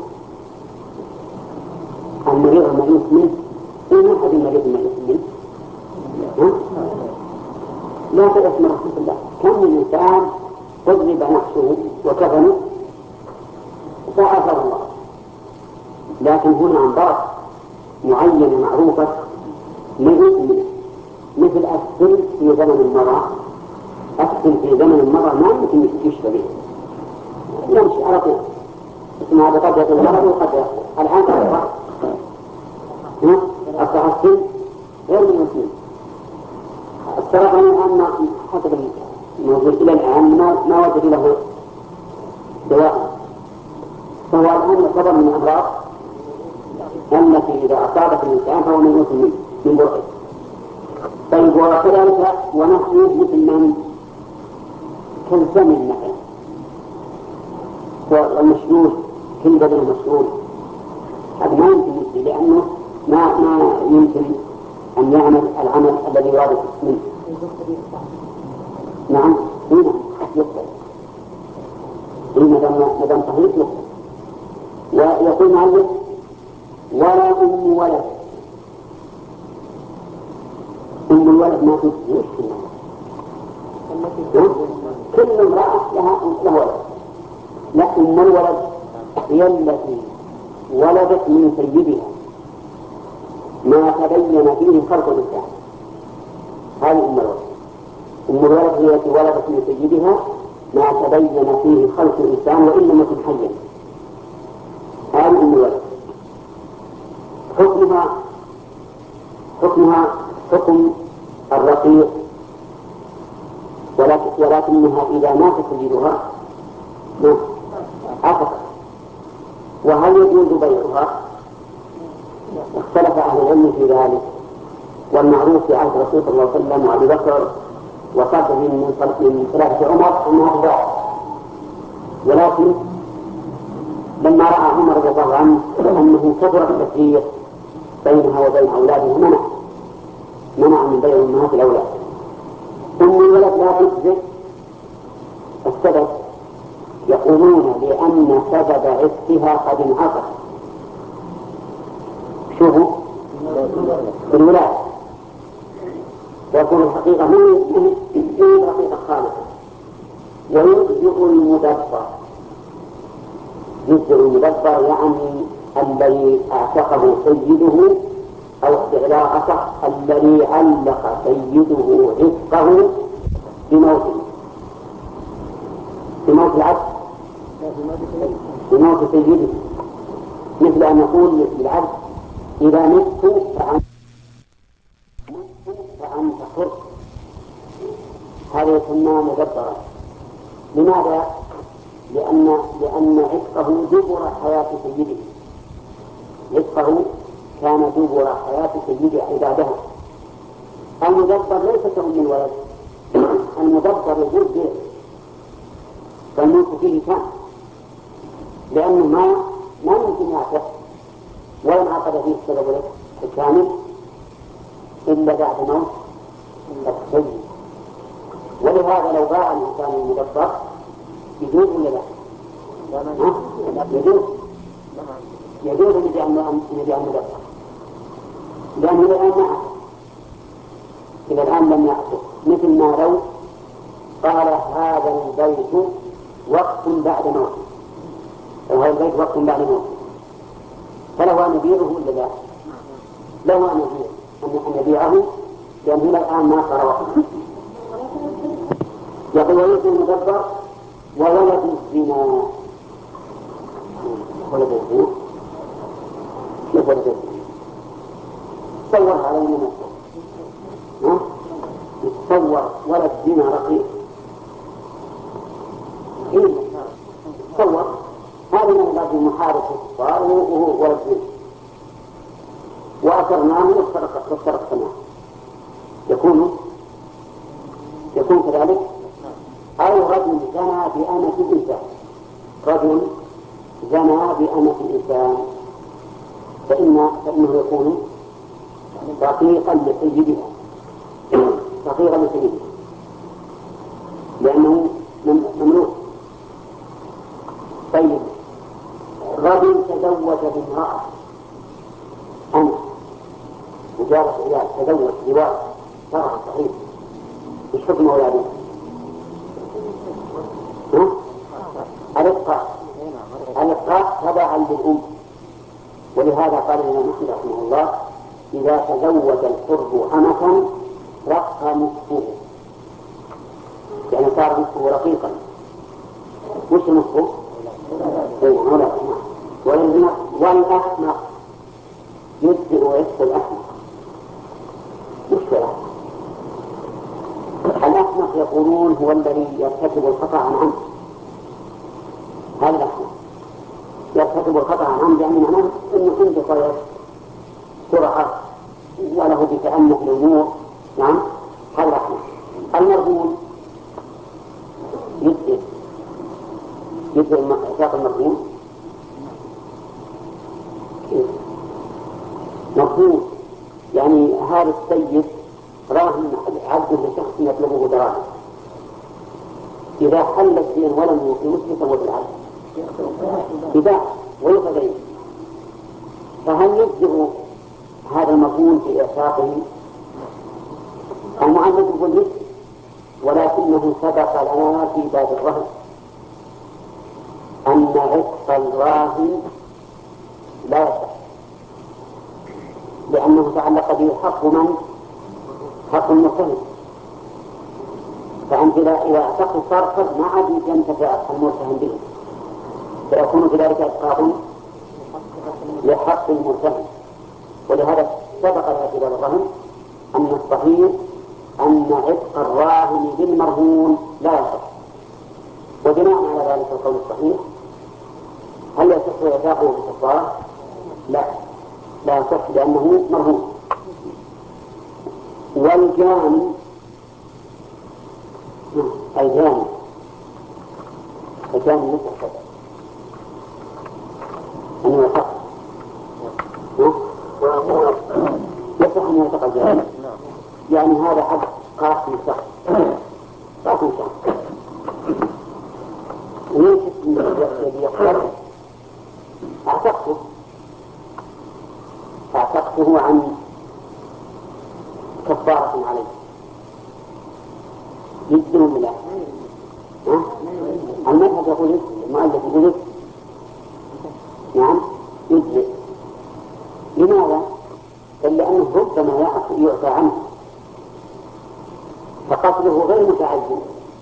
[SPEAKER 2] المريض المألوف منه إن أحد المريض المألوف منه لا تأس من رحمة الله. كم من إنسان تضرب نفسه وكفنه فعافى الله، لكن هنا أمراض معينة معروفة مثل مثل السل في زمن المرأة. السل في زمن المرأة ما يمكن يشفى به، يمشي على طول، اسمها بقدر المرض وقدر الآن أصبح أصبح السل غير من المسلم. السرطان الآن حسب الموجود إلى الآن ما وجد له دواء، فهو الآن يعتبر من الأمراض التي إذا أصابت الإنسان فهو من يموت من برئه. طيب وكذلك ونحن مثل من كالزمن مثلا والمشلول كل بدن المشلول، هذا ما يمكن مثله لأنه ما ما يمكن أن يعمل العمل الذي يراد منه. نعم هنا يقبل هنا مدام صحيح يقبل. ويقول معلم ولا أم ولد. أم الولد ما تجوز كل امرأة لها له ولد، لا أم الولد هي التي ولدت من سيدها ما تبين فيه خلق الإنسان، هذه أم الولد. أم الولد هي التي ولدت من سيدها ما تبين فيه خلق الإنسان وإن لم يكن حيا، هذه أم الولد. حكمها حكمها حكم الرقيق، ولكن ولكنها إذا مات سيدها عتقت. وهل يجوز بيعها؟ اختلف أهل العلم في ذلك، والمعروف في عهد الرسول صلى الله عليه وسلم وأبي بكر وصدر من من خلافة عمر أنها تباع، ولكن لما رأى عمر رضي الله عنه أنه كثر التكليف بينها وبين أولادها منع منع من بيع أمهات الأولاد. أم الولد لا تجزئ. السبب يقولون لأن سبب عتقها قد انعقد. شوفوا في الولاية يقول الحقيقة من الحقيقة خالصة. ويجزئ المدبر. يجزئ المدبر يعني الذي اعتقه سيده، أو استعلاء أصح الذي علق سيده عتقه بموته، بموت العبد، بموت سيده. مثل أن نقول للعبد إذا مت فأنت حر، هذا يسمى مدبرا. لماذا؟ لأن لأن عتقه دبر حياة سيده، عتقه كان دبر حياة سيده عباده. المدبر ليس كأم الولد، المدبر يجوز فالملك فيه كان، لأنه ما ما يمكن يعتق ولا انعقد فيه السبب الكامل إلا بعد موت السيد. ولهذا لو باع الإنسان المدبر يجوز ولا لا؟ يجوز يجوز أن يبيع المدبر، لأنه الآن ما أعتق، إلى الآن لم يعتق. مثل ما لو قال هذا البيت وقت بعد موته، أو هذا البيت وقت بعد موته، فله أن يبيعه ولا لا؟ له أن يبيعه أن يبيعه لأنه الآن ما صار وقت. يقول ولد المدبر وولد الزنا. ولد الزنا كيف ولد الزنا؟ تصور علينا نفسه، تصور ولد زنا رقيق. تصور هذا من الذي محارب الكفار وهو ولد زنا، وأثرناه وافترقت معه، يكون يكون كذلك. أو رجل زنى بأمة الإنسان، رجل زنى بأمة الإنسان فإن فإنه يكون رقيقا لسيدها، رقيقا لسيدها لأنه مملوك. طيب رجل تزوج بامرأة أنا مجرد عيال تزوج بواحد شرعا صحيح، مش حكم أولاده؟ الإسقاط الإسقاط تبعا للأم. ولهذا قال الإمام أحمد رحمه الله إذا تزوج الحر أمة رق نصفه، يعني صار نصفه رقيقا. وش نصفه؟ والأحمق يجزئ ويجزئ الأحمق. وش الأحمق؟ الأحمق يقولون هو الذي يرتكب الخطأ عن عمد. هذا الأحمق يرتكب الخطأ عن عمد، يعني معناه أنه عنده طيب سرعة وله بتأنف الأمور. نعم هذا الأحمق. المرهون يجزئ يجزئ إعتاق المرهون. مرهون يعني هذا السيد راهن عبد لشخص يطلبه دراهم، إذا حل الدين ولم يوفي مسلم وبالعبد إذا ويفدين، فهل يجزئ هذا المرهون في إعتاقه؟ المعلم يقول لك ولكنه سبق لنا في باب الرهن أن عتق الراهن لا يصح، لأنه تعلق به حق من؟ حق المرتهن. فأنت إذا اعتقد صار ما عاد ينتفع المرتهن به، فيكون بذلك إسقاط لحق المرتهن. ولهذا سبق لنا في باب الرهن أن الصحيح أن عتق الراهن بالمرهون لا يصح. وبناء على ذلك القول الصحيح هل يصح إعتاقه بالكفارة؟ لا لا يصح لأنه مرهون. والجاني الجاني الجاني مثل كذا أنه يحق يصح أن يلتقى الجاني يعني هذا حق قاسم شخص قاسم شخص ويمسك الذي يقتل أعتقته أعتقته عن كفارة عليه يجزم له المذهب يقول يجزم المؤلف يقول يجزم نعم يجزم لماذا؟ قال لأنه ربما يعفى عنه فقتله غير متعجل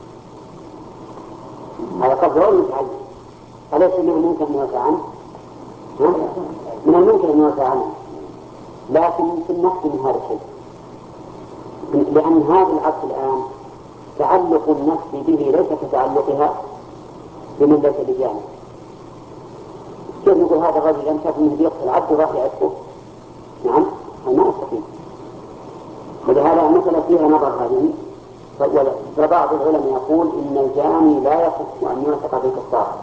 [SPEAKER 2] هذا قتل غير متعجل أليس من الممكن أن يعفى عنه؟ من الممكن أن يعفى عنه لكن يمكن نفس من هذا الشيء لأن هذا العبد الآن تعلق النفس به ليس كتعلقها بمن ليس بجانب كيف نقول هذا الرجل لم شاف منه بيقتل العبد وراح يعرفه نعم ما يستطيع ولهذا مثلا فيها نظر هذه فبعض العلماء يقول إن الجاني لا يصح أن يعتق بالكفارة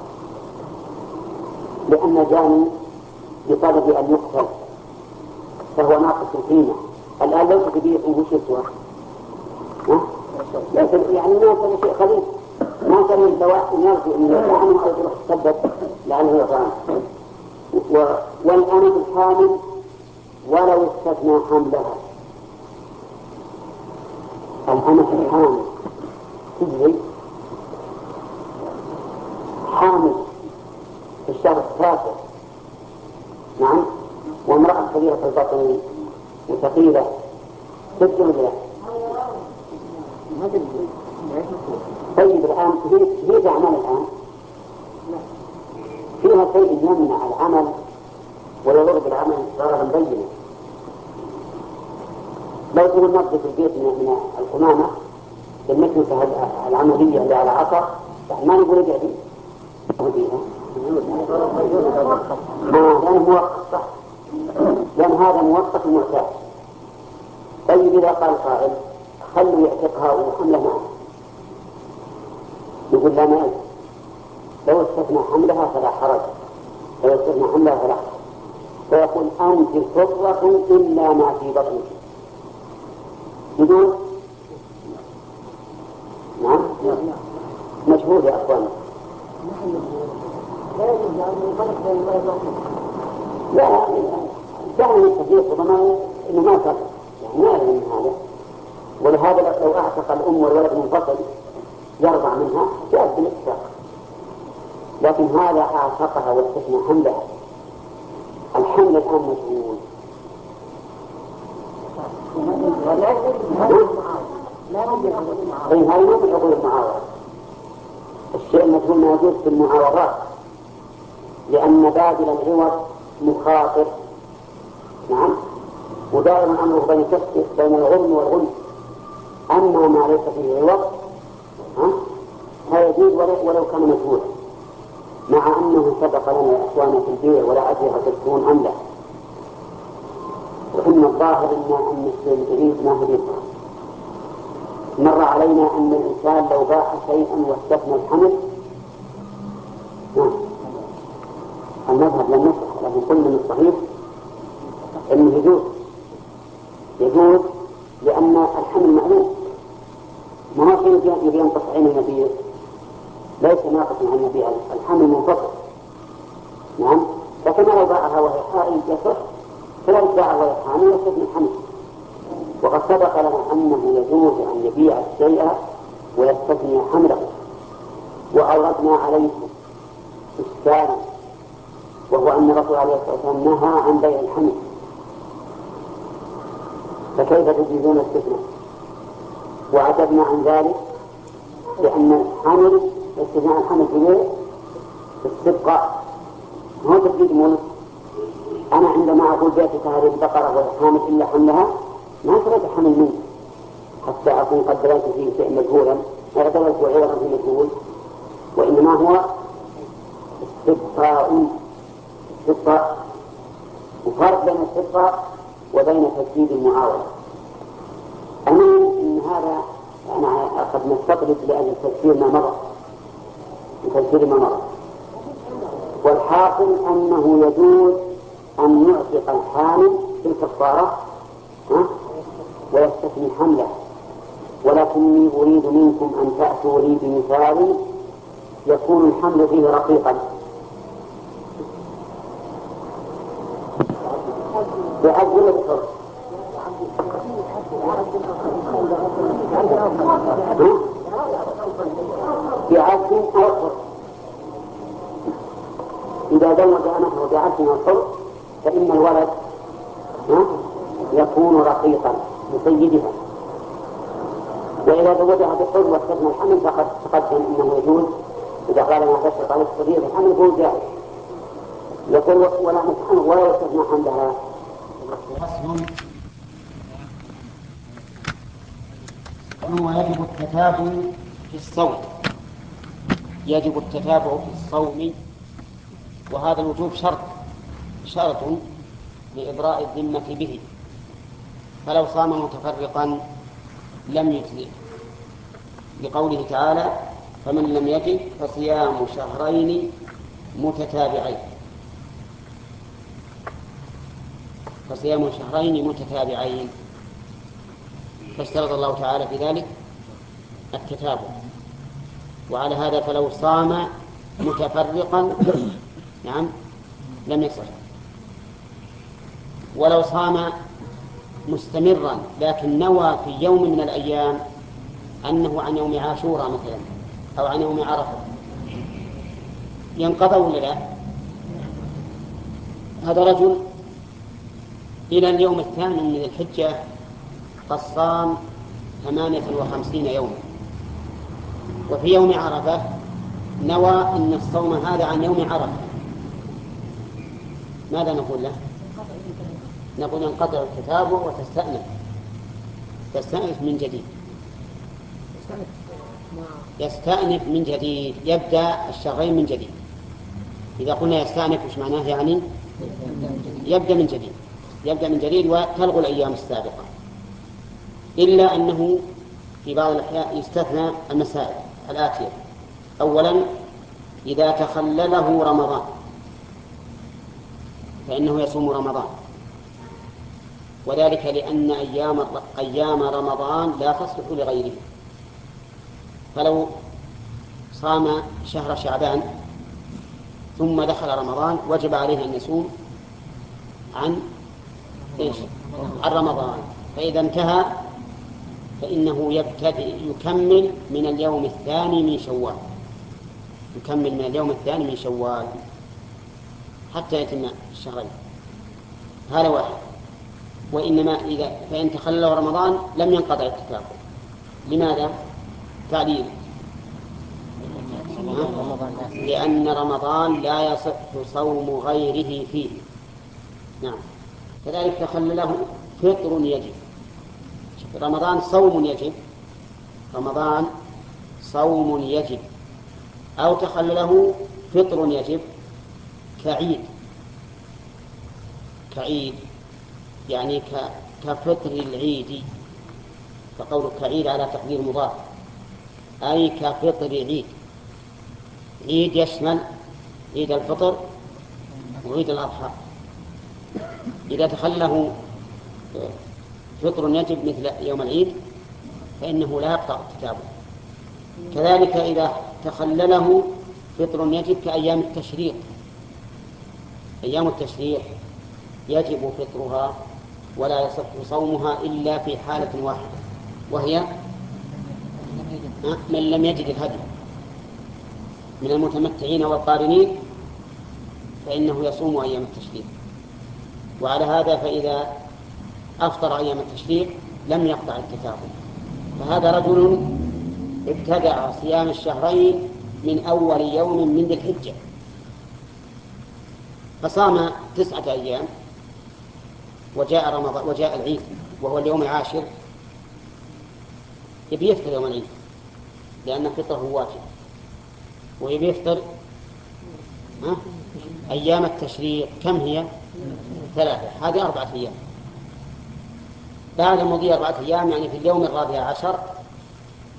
[SPEAKER 2] لأن الجاني بطلب أن يقتل فهو ناقص القيمة الآن ليس كبير وش يسوى ليس يعني ما كان شيء خليل ما كان الدواء يرجو أن يرجع أو يروح يتسبب لأنه يطعم والأمة الحامل ولو استثنى حملها الأمة الحامل تجري حامل في الشهر التاسع نعم وامرأة كبيرة البطن وثقيلة تجري له طيب الآن هي تعمل الآن فيها شيء يمنع العمل ويضرب العمل ضررا بينا لو تقول نظف البيت من القمامة بالمكنسة العملية اللي على عصر ما نقول ادعي بها لأنه موقف صح لأن هذا موقف معتاد طيب إذا قال قائل خلوا يعتقها وحمله معه يقول لا ما يجب لو استثنى حملها فلا حرج لو استثنى حملها فلا حرج فيقول أنت حرة إلا ما في بطنك بدون نعم مشهور يا أخوان لا كان يستطيع ربما إنه ما فرق يعني ما يعلم من هذا ولهذا لو أعتق الأم والولد منفصل يرضع منها جاءت بالاتفاق لكن هذا أعتقها واستثنى حملها الحمل الآن مشغول إن هذا ما يقول المعاوضة الشيء المجهول ما يجوز في المعاوضات لأن بادل العوض مخاطر نعم ودائما أمره بين كسر بين الغنم والغنم أما ما ليس فيه عوض هذا يجوز ولو كان مجهولا مع أنه سبق لنا يا أخوانا في البيع ولا أدري هل تكون أم لا وإن الظاهر إن أن البعيد ما هو يظهر مر علينا أن الإنسان لو باع شيئا واستثنى الحمل المذهب لم يصح لكن قلنا من الصحيح أنه يجوز يجوز لأن الحمل معلوم ما هو شيء يبي ينقص عين النبي ليس ناقصا عن النبي الحمل منفصل نعم لكن لو باعها وهي حائل يصح فلا يباع وهي حامل يستثني الحمل وقد سبق لنا أنه يجوز أن يبيع الشيء ويستثني حمله وأوردنا عليه إشكالا وهو أن الرسول عليه الصلاة والسلام نهى عن بيع الحمل فكيف تجيزون الاستثناء وعجبنا عن ذلك لأن الحمل استثناء الحمل في السبقة ما هو تجديد ملك أنا عندما أقول بيتك هذه البقرة والحامل إلا حملها ما تريد حمل منك حتى أكون قد دريت فيه شيء مجهولا اعتبرت عوضا في مجهول وإنما هو استبقاء استبقاء وفرق بين الاستبقاء وبين تجديد المعاوضة المهم إن هذا مع قد نستطرد لأجل تفسير ما مضى تفسير ما مضى. والحاصل أنه يجوز أن يعتق الحامل في الكفارة ويستثني حمله، ولكني أريد منكم أن تأتوا لي بمثال يكون الحمل فيه رقيقا بعد ولا بحر؟ بعد أو حر. إذا زوج نحو بعد أو حر فإن الولد يكون رقيقا لسيدها، وإذا زوجها بحر واستثنى الحمل فقد تقدم أنه يجوز إذا قال ما تشرط عليه الصغير الحمل يكون جائز. يقول ولا نفهم ولا يستثنى حملها.
[SPEAKER 1] فصل. ويجب التتابع في الصوم. يجب التتابع في الصوم، وهذا الوجوب شرط شرط لإبراء الذمة به، فلو صام متفرقا لم يجزئه، لقوله تعالى فمن لم يجد فصيام شهرين متتابعين فصيام شهرين متتابعين فاشترط الله تعالى في ذلك التتابع. وعلى هذا فلو صام متفرقا نعم لم يصح، ولو صام مستمرا لكن نوى في يوم من الأيام أنه عن يوم عاشوراء مثلا أو عن يوم عرفة ينقضى ولا لا؟ هذا رجل إلى اليوم الثامن من الحجة قد صام ثمانية وخمسين يوما، وفي يوم عرفة نوى أن الصوم هذا عن يوم عرفة، ماذا نقول له؟ نقول ينقطع التتابع وتستأنف تستأنف من جديد يستأنف من جديد يبدأ الشهرين من جديد. إذا قلنا يستأنف وش معناه؟ يعني يبدأ من جديد يبدأ من جديد وتلغو الأيام السابقة، إلا أنه في بعض الأحيان يستثنى المسائل الآتية. أولا إذا تخلله رمضان فإنه يصوم رمضان، وذلك لأن أيام أيام رمضان لا تصلح لغيره، فلو صام شهر شعبان ثم دخل رمضان وجب عليه أن يصوم عن إيش؟ عن رمضان، فإذا انتهى فإنه يبتدئ يكمل من اليوم الثاني من شوال يكمل من اليوم الثاني من شوال حتى يتم الشهرين. هذا واحد. وإنما إذا فإن تخلل رمضان لم ينقطع التتابع. لماذا؟ تعليل لأن رمضان لا يصح صوم غيره فيه. نعم. كذلك تخلله فطر يجب. رمضان صوم يجب رمضان صوم يجب أو تخلله فطر يجب كعيد كعيد يعني كفطر العيد، فقول كعيد على تقدير مضاف أي كفطر عيد. عيد يشمل عيد الفطر وعيد الأضحى. إذا تخله فطر يجب مثل يوم العيد فإنه لا يقطع التتابع. كذلك إذا تخلله فطر يجب كأيام التشريق. أيام التشريق يجب فطرها ولا يصح صومها إلا في حالة واحدة، وهي من لم يجد الهدي من المتمتعين والقارنين فإنه يصوم أيام التشريق. وعلى هذا فإذا أفطر أيام التشريق لم يقطع التتابع. فهذا رجل ابتدع صيام الشهرين من أول يوم من ذي الحجة فصام تسعة أيام وجاء رمضان وجاء العيد وهو اليوم العاشر يبي يفطر يوم العيد لأن فطره واجب، ويبي يفطر أيام التشريق. كم هي؟ ثلاثة. هذه أربعة أيام. بعد مضي أربعة أيام يعني في اليوم الرابع عشر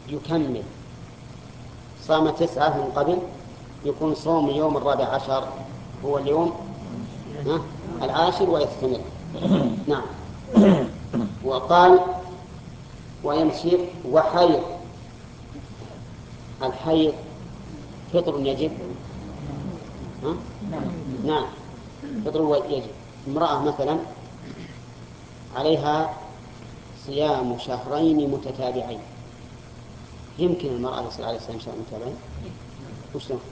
[SPEAKER 4] يكمل صام تسعة من قبل يكون صوم يوم الرابع عشر هو اليوم العاشر ويستمر. نعم. وقال ويمشي وحيض. الحيض فطر يجب. ها؟ نعم فطر يجب. امرأة مثلا عليها صيام شهرين متتابعين، يمكن المرأة يصل على صيام شهرين متتابعين؟ وش له؟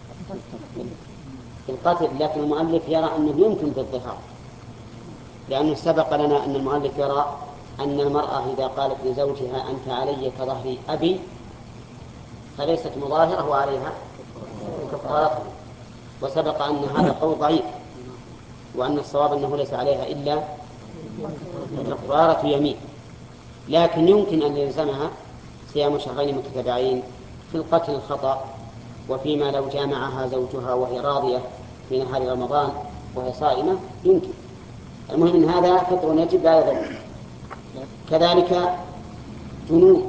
[SPEAKER 4] في القتل، لكن المؤلف يرى أنه يمكن بالظهار، لأنه سبق لنا أن المؤلف يرى أن المرأة إذا قالت لزوجها أنت علي كظهر أبي فليست مظاهرة وعليها كفارته، وسبق أن هذا قول ضعيف، وأن الصواب أنه ليس عليها إلا كفارة يمين، لكن يمكن أن يلزمها صيام شهرين متتابعين في القتل الخطأ، وفيما لو جامعها زوجها وهي راضية في نهار رمضان وهي صائمة يمكن. المهم أن هذا فطر يجب لا يضر. كذلك جنون.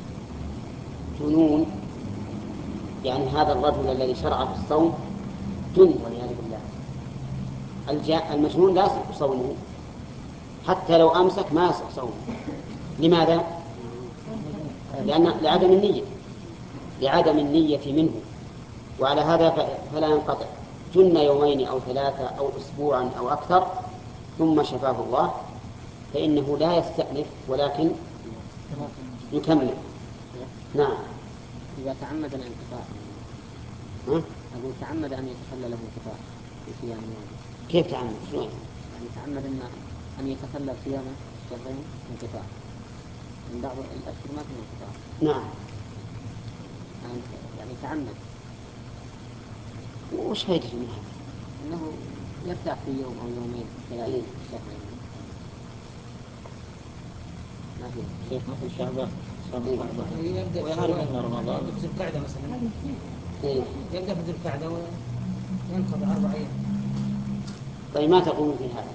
[SPEAKER 4] جنون يعني هذا الرجل الذي شرع في الصوم جن والعياذ بالله. المجنون لا يصح صومه حتى لو أمسك ما يصح صومه. لماذا؟ لأن لعدم النية لعدم النية منه، وعلى هذا فلا ينقطع. جن يومين أو ثلاثة أو أسبوعا أو أكثر ثم شفاه الله فإنه لا يستأنف ولكن يكمل. نعم.
[SPEAKER 3] إذا تعمد الانقطاع أقول تعمد أن يتخلى له انقطاع في صيام يوم.
[SPEAKER 4] كيف تعمد؟ شلون؟
[SPEAKER 3] يعني تعمد أن أن يتخلى صيامه شهرين انقطاع من بعض الأشهر ما في انقطاع.
[SPEAKER 4] نعم.
[SPEAKER 3] يعني تعمد.
[SPEAKER 4] وش فائدة من هذا؟
[SPEAKER 3] أنه يرتاح في يوم أو يومين ثلاثة شهرين. ما في
[SPEAKER 5] شيخ مثل شعبان وينهار من رمضان
[SPEAKER 6] ذو القعدة مثلا
[SPEAKER 4] إيه؟
[SPEAKER 6] يبدأ في ذو القعدة وينقضي أربع أيام.
[SPEAKER 4] طيب ما تقول في هذا؟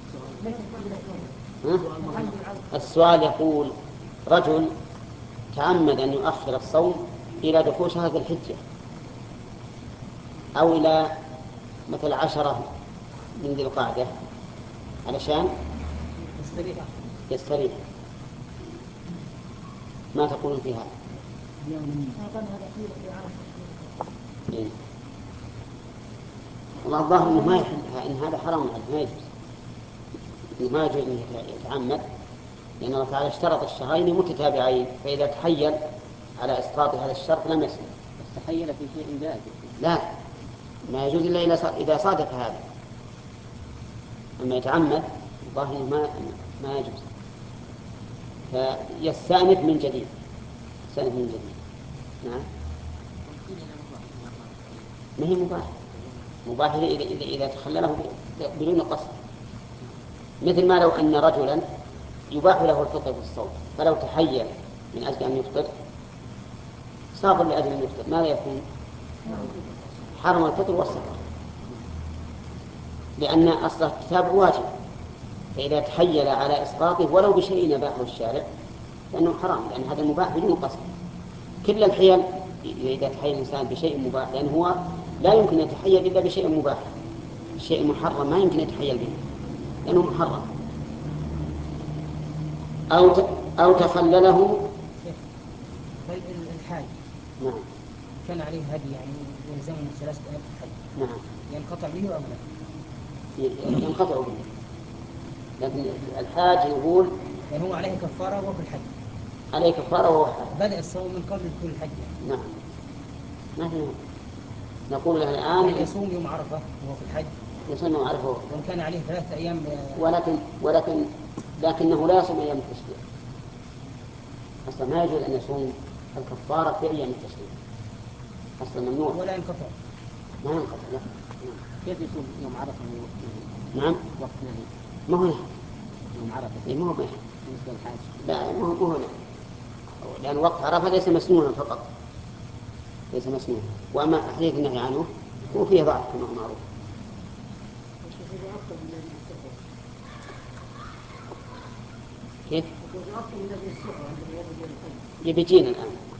[SPEAKER 4] ها؟ السؤال يقول رجل تعمد أن يؤخر الصوم إلى دخول شهر ذي الحجة أو إلى مثل عشرة من ذي القعدة علشان
[SPEAKER 6] يستريح
[SPEAKER 4] يستريح. ما تقولون في هذا؟ إيه؟ والله الظاهر أنه ما يحل، إن هذا حرام ما يجوز، إنه ما يجوز أن يتعمد، لأن الله تعالى اشترط الشهرين متتابعين، فإذا تحيل على إسقاط هذا الشرط لم يسلم.
[SPEAKER 3] تحيل في شيء جائز.
[SPEAKER 4] لا ما يجوز إلا إذا صادف هذا، أما يتعمد الظاهر ما ما يجوز، فيستأنف من جديد. يستأنف من جديد. نعم. ما هي مباح مباح إذا إذا إذا تخلله بدون قصد، مثل ما لو أن رجلا يباح له الفطر في الصوم فلو تحيل من أجل أن يفطر صابر لأجل أن يفطر ماذا يكون؟ حرم الفطر والسفر، لأن أصل الكتاب واجب، فإذا تحيل على إسقاطه ولو بشيء يباحه الشارع فإنه حرام، لأن هذا مباح بدون قصد. كل الحيل إذا تحيل الإنسان بشيء مباح، لأنه هو لا يمكن يتحيل إلا بشيء مباح، شيء محرم ما يمكن يتحيل به لأنه محرم. أو أو تخلله.
[SPEAKER 6] طيب الحاج
[SPEAKER 4] نعم
[SPEAKER 6] كان عليه هدي يعني يلزمه ثلاثة آلاف حج،
[SPEAKER 4] نعم
[SPEAKER 6] ينقطع به أو لا؟
[SPEAKER 4] ينقطع به، لكن الحاج يقول
[SPEAKER 6] يعني هو عليه كفارة وهو في الحج.
[SPEAKER 4] عليه كفارة وهو حاج.
[SPEAKER 6] بدأ الصوم من قبل دخول الحج.
[SPEAKER 4] نعم. ما في نقول له الآن
[SPEAKER 6] يعني يصوم يوم عرفة وهو في الحج.
[SPEAKER 4] يصوم يوم عرفة
[SPEAKER 6] وإن كان عليه ثلاثة أيام.
[SPEAKER 4] ولكن ولكن لكنه لا يصوم أيام التشريق. أصلا ما يجوز أن يصوم الكفارة في أيام التشريق، أصلا ممنوع.
[SPEAKER 6] ولا ينقطع.
[SPEAKER 4] ما ينقطع لا.
[SPEAKER 3] كيف يصوم يوم عرفة؟
[SPEAKER 4] نعم.
[SPEAKER 3] وقت نهي.
[SPEAKER 4] ما هو
[SPEAKER 3] يوم عرفة.
[SPEAKER 4] إيه ما هو بالنسبة
[SPEAKER 3] للحاج.
[SPEAKER 4] لا ما هو ما هو لأن وقت عرفة ليس مسنونا فقط، ليس مسنونا، وأما حديث النهي عنه هو فيه ضعف كما هو معروف. كيف؟ يبي يجينا الآن.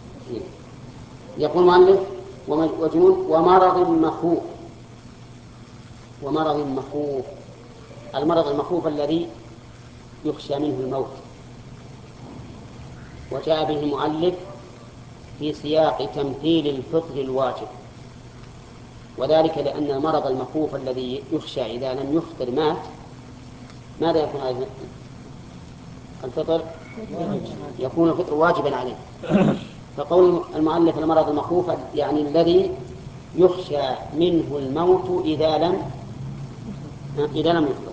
[SPEAKER 4] يقول المؤلف وجنون ومرض مخوف. ومرض مخوف، المرض المخوف الذي يخشى منه الموت، وجاء به المؤلف في سياق تمثيل الفطر الواجب، وذلك لأن المرض المخوف الذي يخشى إذا لم يفطر مات، ماذا يكون عليه الفطر؟ يكون الفطر واجبا عليه. فقول المؤلف المرض المخوف يعني الذي يخشى منه الموت إذا لم إذا لم يفطر.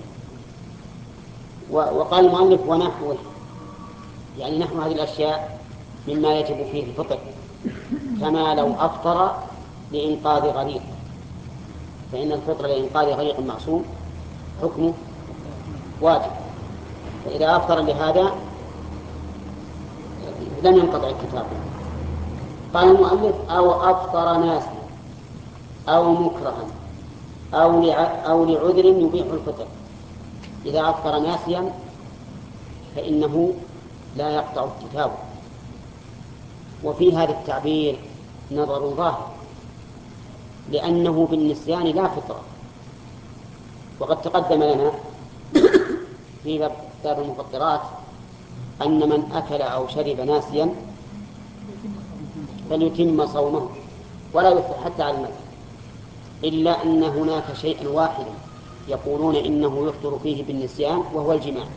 [SPEAKER 4] وقال المؤلف ونحوه، يعني نحو هذه الأشياء مما يجب فيه الفطر، كما لو أفطر لإنقاذ غريق، فإن الفطر لإنقاذ غريق معصوم حكمه واجب، فإذا أفطر لهذا لم ينقطع الكتاب. قال المؤلف أو أفطر ناسا أو مكرها أو أو لعذر يبيح الفطر. إذا أفطر ناسيا فإنه لا يقطع الكتاب. وفي هذا التعبير نظر ظاهر، لأنه بالنسيان لا فطرة. وقد تقدم لنا في باب المفطرات أن من أكل أو شرب ناسيا فليتم صومه ولا يفطر حتى على المذهب، إلا أن هناك شيئا واحدا يقولون إنه يفطر فيه بالنسيان وهو الجماع.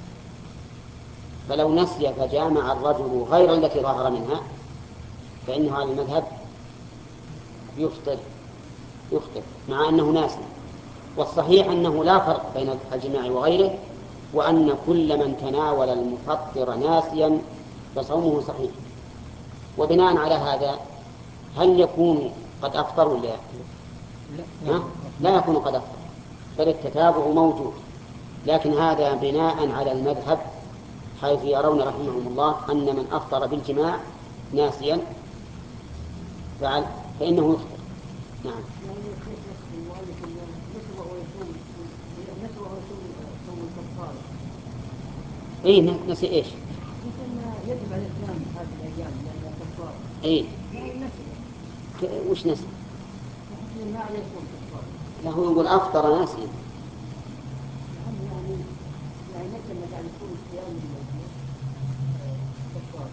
[SPEAKER 4] فلو نسي فجامع الرجل غير التي ظهر منها فإنه على المذهب يفطر يفطر مع أنه ناسي. والصحيح أنه لا فرق بين الجماع وغيره، وأن كل من تناول المفطر ناسيا فصومه صحيح. وبناء على هذا هل يكون قد أفطر ولا لا؟ لا يكون قد أفطر، بل التتابع موجود. لكن هذا بناء على المذهب، حيث يرون رحمهم الله أن من أفطر بالجماع ناسيا فعل فإنه يفطر. نعم. اي نسي ايش؟
[SPEAKER 6] يجب على الإسلام هذه الأيام لأنها كفارة.
[SPEAKER 4] اي وش نسي؟
[SPEAKER 6] ما عليه كفارة.
[SPEAKER 4] لا، هو يقول أفطر ناسيا.
[SPEAKER 6] يعني يعني نسي يعني يكون صيام كفارة.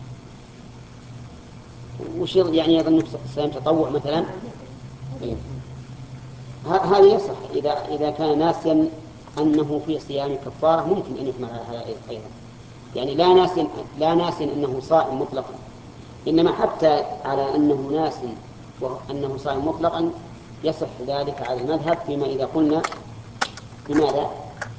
[SPEAKER 4] وش يعني يظن صيام تطوع مثلا؟ إيه. هذا يصح إذا إذا كان ناسيا أنه في صيام كفارة، ممكن أن يحمل على هذا أيضا. يعني لا ناسيا لا ناسيا أنه صائم مطلقا، إنما حتى على أنه ناسي وأنه صائم مطلقا يصح ذلك على المذهب، فيما إذا قلنا بماذا؟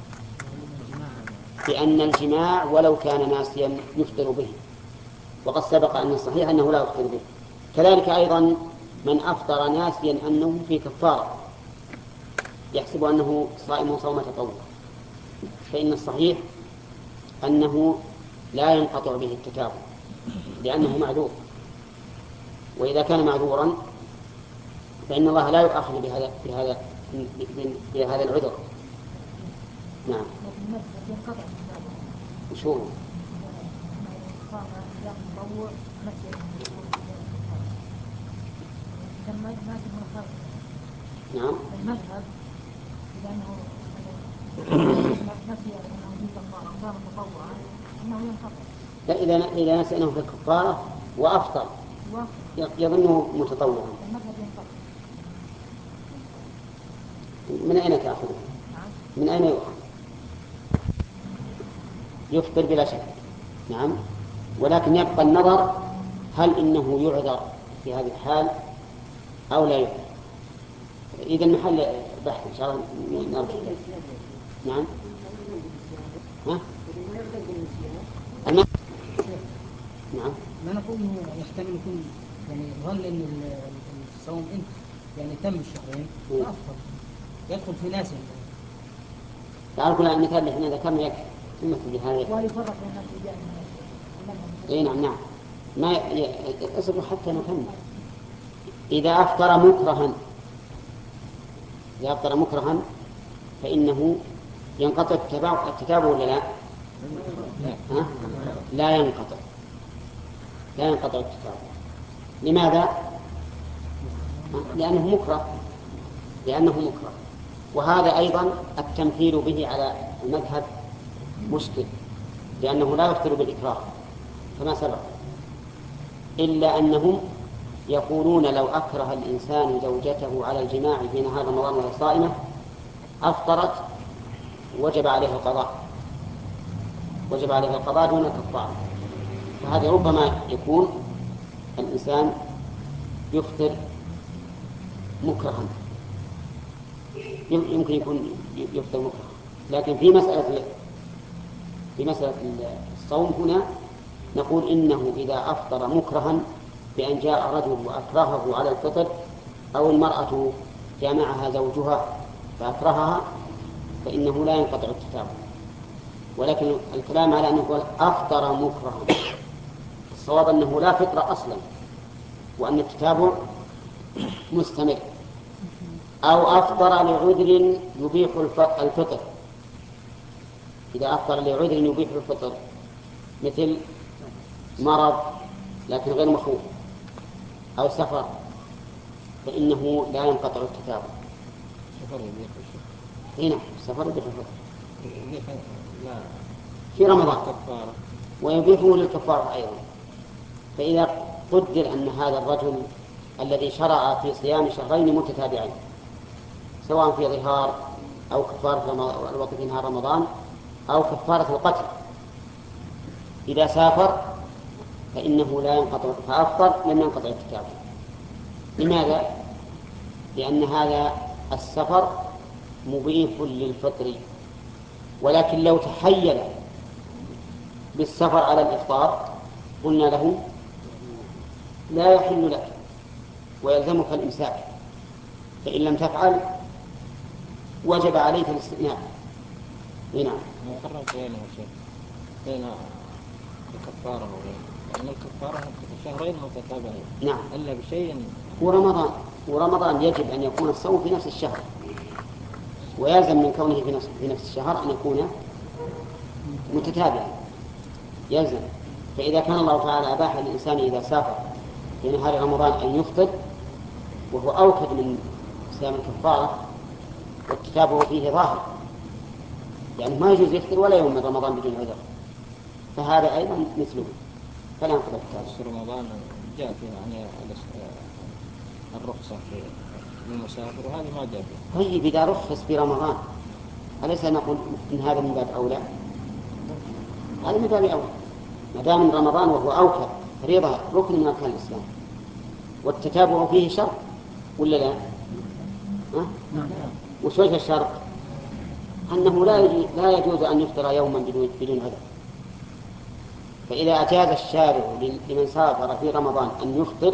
[SPEAKER 4] بأن الجماع ولو كان ناسيا يفطر به، وقد سبق أن الصحيح أنه لا يفطر به. كذلك أيضا من أفطر ناسيا أنه في كفارة يحسب أنه صائم صوم تطوع، فإن الصحيح أنه لا ينقطع به التتابع لأنه معذور. وإذا كان معذورا فإن الله لا يؤاخذ بهذا بهذا بهذا العذر. نعم. وشو نعم
[SPEAKER 6] المذهب لأنه نسي أنه في كفارة صار مطوعا أنه ينقطع.
[SPEAKER 4] لا، إذا إذا نسي أنه في الكفارة وأفطر يظنه متطوعا.
[SPEAKER 6] المذهب ينقطع.
[SPEAKER 4] من أين تأخذه؟ من أين يؤخذ؟ يفطر بلا شك. نعم. ولكن يبقى النظر هل إنه يعذر في هذه الحال أو لا يعذر. إذا محل بحث إن شاء الله نرجع. نعم. ها؟ الم... نعم.
[SPEAKER 6] ما نقول إنه يحتمل يكون يعني ظن إن الصوم أنت يعني تم الشهرين فأفضل يدخل في ناس.
[SPEAKER 4] تعرفوا الآن المثال اللي احنا ذكرنا يكفي مثل بهذا.
[SPEAKER 6] ولفرق بين الرجال.
[SPEAKER 4] اي نعم نعم. ما ي... اصبروا حتى نكمل. إذا أفطر مكرها إذا أفطر مكرها فإنه ينقطع التتابع ولا لا؟ ها؟ لا ينقطع لا ينقطع التتابع. لماذا؟ لأنه مكره لأنه مكره وهذا أيضا التمثيل به على المذهب مشكل، لأنه لا يفطر بالإكراه كما سبق، إلا أنهم يقولون لو أكره الإنسان زوجته على الجماع في نهار رمضان وهي صائمة أفطرت وجب عليها القضاء وجب عليها القضاء دون الكفارة. فهذا ربما يكون الإنسان يفطر مكرها، يمكن يكون يفطر مكرها، لكن في مسألة في مسألة الصوم هنا نقول إنه إذا أفطر مكرها بأن جاء رجل وأكرهه على الفطر أو المرأة جامعها زوجها فأكرهها فإنه لا ينقطع التتابع، ولكن الكلام على أن يقول أفطر مكرها الصواب أنه لا فطر أصلا وأن التتابع مستمر، أو أفطر لعذر يبيح الفطر. إذا أفطر لعذر يبيح الفطر مثل مرض لكن غير مخوف أو سفر فإنه لا ينقطع التتابع. هنا السفر يبيح الفطر في رمضان ويبيحه للكفارة أيضا. فإذا قدر أن هذا الرجل الذي شرع في صيام شهرين متتابعين سواء في ظهار أو كفارة الوقت في نهار رمضان أو كفارة القتل إذا سافر فإنه لا ينقطع فأفطر لم ينقطع التتابع. لماذا؟ لأن هذا السفر مبيح للفطر، ولكن لو تحيل بالسفر على الإفطار قلنا له لا يحل لك ويلزمك الإمساك، فإن لم تفعل وجب عليك الاستئناف. نعم.
[SPEAKER 5] نفرق بينه شيء بين الكفارة وغيره، لأن الكفارة شهرين متتابعين
[SPEAKER 4] نعم
[SPEAKER 5] إلا بشيء
[SPEAKER 4] ورمضان ورمضان يجب أن يكون الصوم في نفس الشهر، ويلزم من كونه في نفس, في نفس الشهر أن يكون متتابعا يلزم. فإذا كان الله تعالى أباح للإنسان إذا سافر في نهار رمضان أن يفطر وهو أوكد من صيام الكفارة والتتابع فيه ظاهر، يعني ما يجوز يفطر ولا يوم من رمضان بدون عذر، فهذا أيضا مثله فلا ينقض التتابع.
[SPEAKER 5] في رمضان جاء فيه يعني الرخصة في المسافر وهذا ما جاء فيه.
[SPEAKER 4] طيب إذا رخص في رمضان أليس نقول إن هذا من باب أولى؟ هذا من باب أولى ما دام من رمضان وهو أوكد فريضة ركن من أركان الإسلام، والتتابع فيه شرط ولا لا؟ ها؟ وش وجه الشرط؟ أنه لا يجوز, لا يجوز أن يفطر يوما بدون, بدون عذر. فإذا أجاز الشارع لمن سافر في رمضان أن يفطر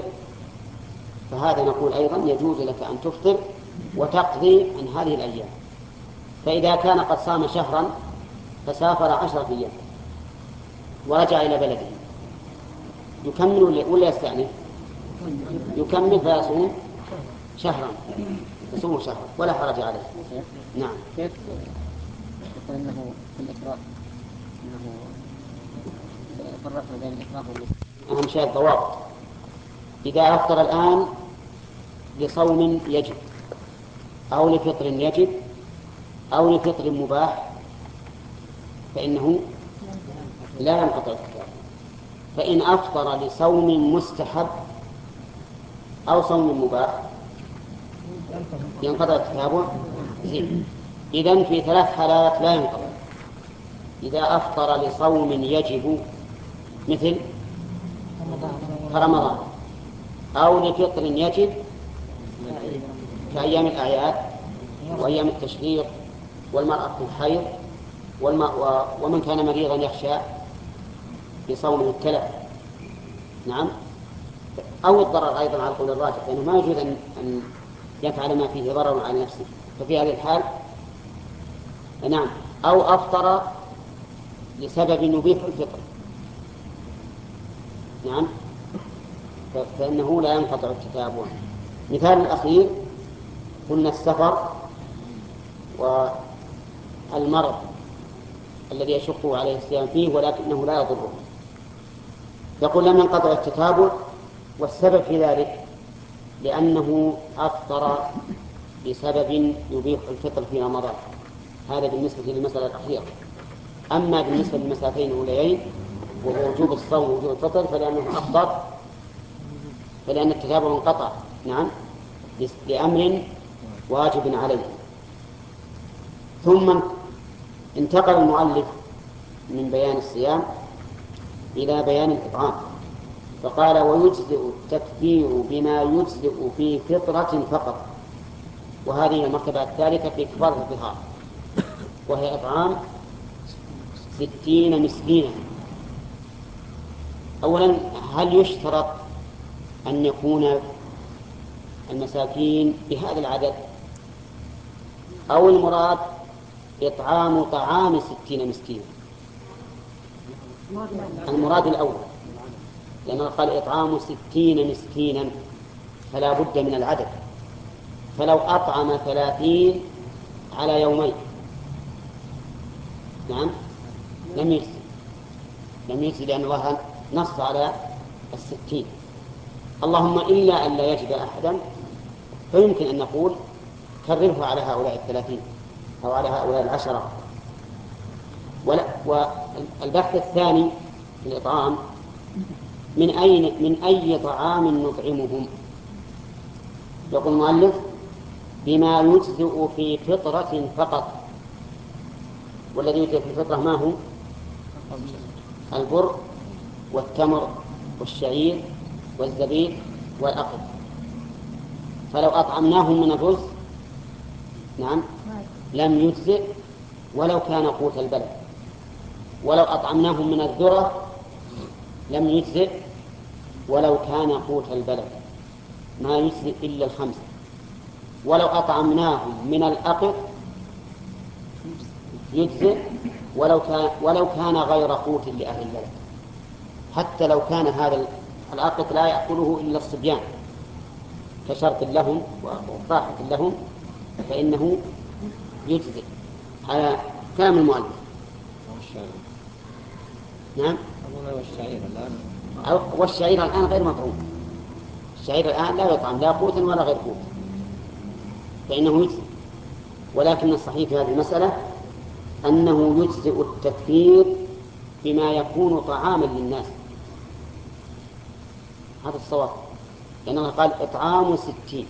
[SPEAKER 4] فهذا نقول أيضا يجوز لك أن تفطر وتقضي عن هذه الأيام. فإذا كان قد صام شهرا فسافر عشرة أيام ورجع إلى بلده يكمل ولا يستأنف؟ يكمل فيصوم شهرا يصوم شهرا ولا حرج عليه. نعم.
[SPEAKER 3] كيف يقول أنه في الإكراه أنه فرقنا بين الإكراه والإكراه؟
[SPEAKER 4] أهم شيء الضوابط. إذا أفطر الآن لصوم يجب أو لفطر يجب أو لفطر مباح فإنه لا ينقطع التتابع. فإن أفطر لصوم مستحب أو صوم مباح ينقطع التتابع. إذن في ثلاث حالات لا ينقطع: إذا أفطر لصوم يجب مثل رمضان، أو لفطر يجب كأيام الأعياد وأيام التشريق والمرأة في الحيض ومن كان مريضا يخشى بصومه التلف. نعم. أو الضرر أيضا على القول الراجح لأنه ما يجوز أن يفعل ما فيه ضرر على نفسه، ففي هذه الحال نعم. أو أفطر لسبب يبيح الفطر نعم فإنه لا ينقطع التتابع. مثال الأخير قلنا السفر والمرض الذي يشق عليه الصيام فيه ولكنه لا يضره. يقول لم ينقطع التتابع والسبب في ذلك لأنه أفطر بسبب يبيح الفطر فيما مضى. هذا بالنسبة للمسألة الأخيرة. أما بالنسبة للمسألتين الأوليين وهو وجوب الصوم ووجوب الفطر فلأنه أفطر فلأن التتابع انقطع نعم لأمر واجب عليه. ثم انتقل المؤلف من بيان الصيام إلى بيان الإطعام فقال ويجزئ التكفير بما يجزئ في فطرة فقط. وهذه المرتبة الثالثة في كفارة الظهار وهي إطعام ستين مسكينا. أولا هل يشترط أن يكون المساكين بهذا العدد أو المراد إطعام طعام ستين مسكينا؟ المراد الأول لأنه قال إطعام ستين مسكينا فلا بد من العدد. فلو أطعم ثلاثين على يومين نعم لم يجزي لم يجزي لأن الله نص على الستين. اللهم إلا أن لا يجد أحدا فيمكن أن نقول كرره على هؤلاء الثلاثين أو على هؤلاء العشرة. والبحث الثاني في الإطعام من أين من أي طعام نطعمهم؟ يقول المؤلف بما يجزئ في فطرة فقط. والذي يجزئ في الفطرة ما هو؟ البر والتمر والشعير والزبيب والأقط. فلو أطعمناهم من الرز نعم لم يجزئ ولو كان قوت البلد. ولو أطعمناهم من الذرة لم يجزئ ولو كان قوت البلد ما يجزئ إلا الخمسة. ولو أطعمناهم من الأقط يجزئ ولو كان, ولو كان غير قوت لأهل البلد. حتى لو كان هذا الأقط لا يأكله إلا الصبيان كشرط لهم وطاحة لهم فإنه يجزئ على كلام المؤلف. نعم
[SPEAKER 5] والشعير الآن
[SPEAKER 4] والشعير الآن غير مطعوم. الشعير الآن لا يطعم لا قوت ولا غير قوت فإنه يجزئ. ولكن الصحيح في هذه المسألة أنه يجزئ التكفير بما يكون طعاما للناس. هذا الصواب لأن الله قال إطعام ستين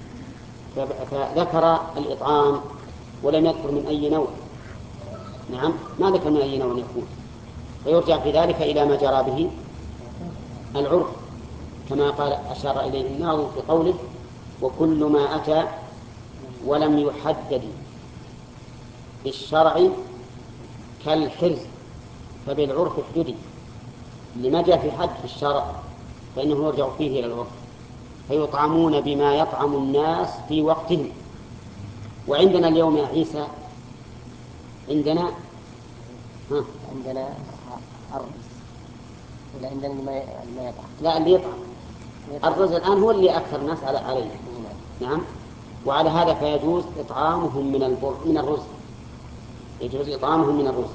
[SPEAKER 4] فذكر الإطعام ولم يذكر من أي نوع. نعم ما ذكر من أي نوع يكون فيرجع في ذلك إلى ما جرى به العرف كما قال أشار إليه الناظم في قوله وكل ما أتى ولم يحدد بالشرع كالحرز فبالعرف احددي. لما جاء في حد في الشرع فإنه يرجع فيه إلى العرف. فيطعمون بما يطعم الناس في وقتهم. وعندنا اليوم يا عيسى عندنا ها
[SPEAKER 1] عندنا الرز ولا عندنا ما يطعم؟
[SPEAKER 4] لا اللي يطعم الرز الآن هو اللي أكثر الناس على عليه. نعم وعلى هذا فيجوز إطعامهم من البر من الرز يجوز إطعامهم من الرز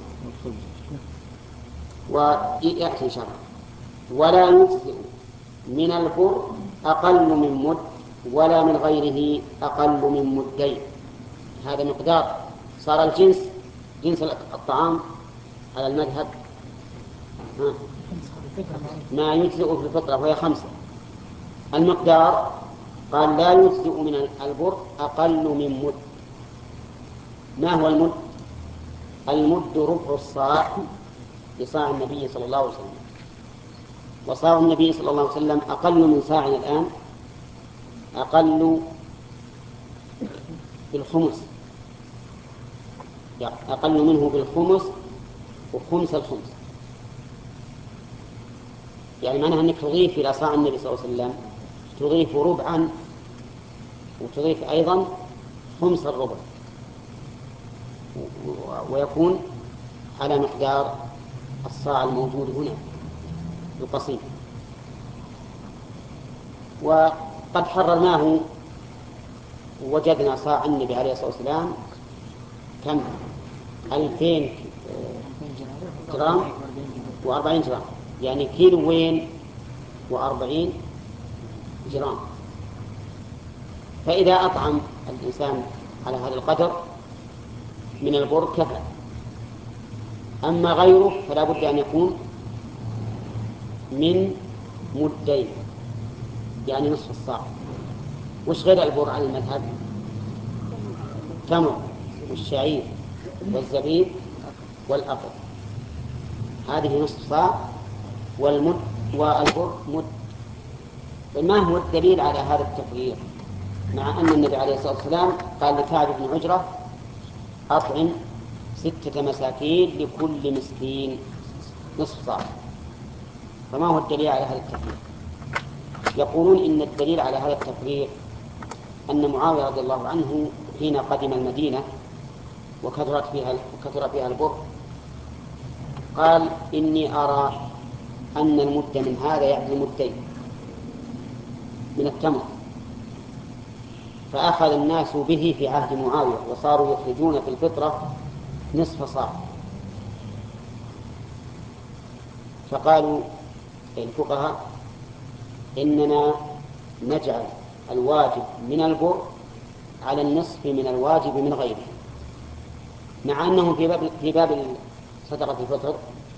[SPEAKER 4] ويأتي شرع ولا يجزئ من البر أقل من مد ولا من غيره أقل من مدين. هذا مقدار صار الجنس جنس الطعام على المذهب ما يجزئ في الفطرة وهي خمسة. المقدار قال لا يجزئ من البر أقل من مد. ما هو المد؟ المد ربع الصاع لصاع النبي صلى الله عليه وسلم. وصاع النبي صلى الله عليه وسلم أقل من صاع الآن أقل بالخمس يعني أقل منه بالخمس وخمس الخمس. يعني معناها أنك تضيف إلى صاع النبي صلى الله عليه وسلم تضيف ربعا وتضيف أيضا خمس الربع ويكون على مقدار الصاع الموجود هنا القصير. وقد حررناه وجدنا صاع النبي عليه الصلاة والسلام كم؟ ألفين جرام وأربعين جرام يعني كيلوين وأربعين جرام. فإذا أطعم الإنسان على هذا القدر من البر كفى. أما غيره فلا بد أن يكون من مدين، يعني نصف الصاع. وش غير البر على المذهب؟ تمر والشعير والزبيب والأقط، هذه نصف صاع، والمد والبر مد. ما هو الدليل على هذا التقرير مع أن النبي عليه الصلاة والسلام قال لكعب بن عجرة أطعم ستة مساكين لكل مسكين نصف صاع؟ فما هو الدليل على هذا التقرير؟ يقولون إن الدليل على هذا التقرير أن معاوية رضي الله عنه حين قدم المدينة وكثرت فيها وكثر فيها البر قال إني أرى أن المد من هذا يعدل مدين من التمر، فأخذ الناس به في عهد معاوية وصاروا يخرجون في الفطرة نصف صاع. فقالوا الفقهاء إننا نجعل الواجب من البر على النصف من الواجب من غيره، مع أنهم في باب في باب صدقة الفطر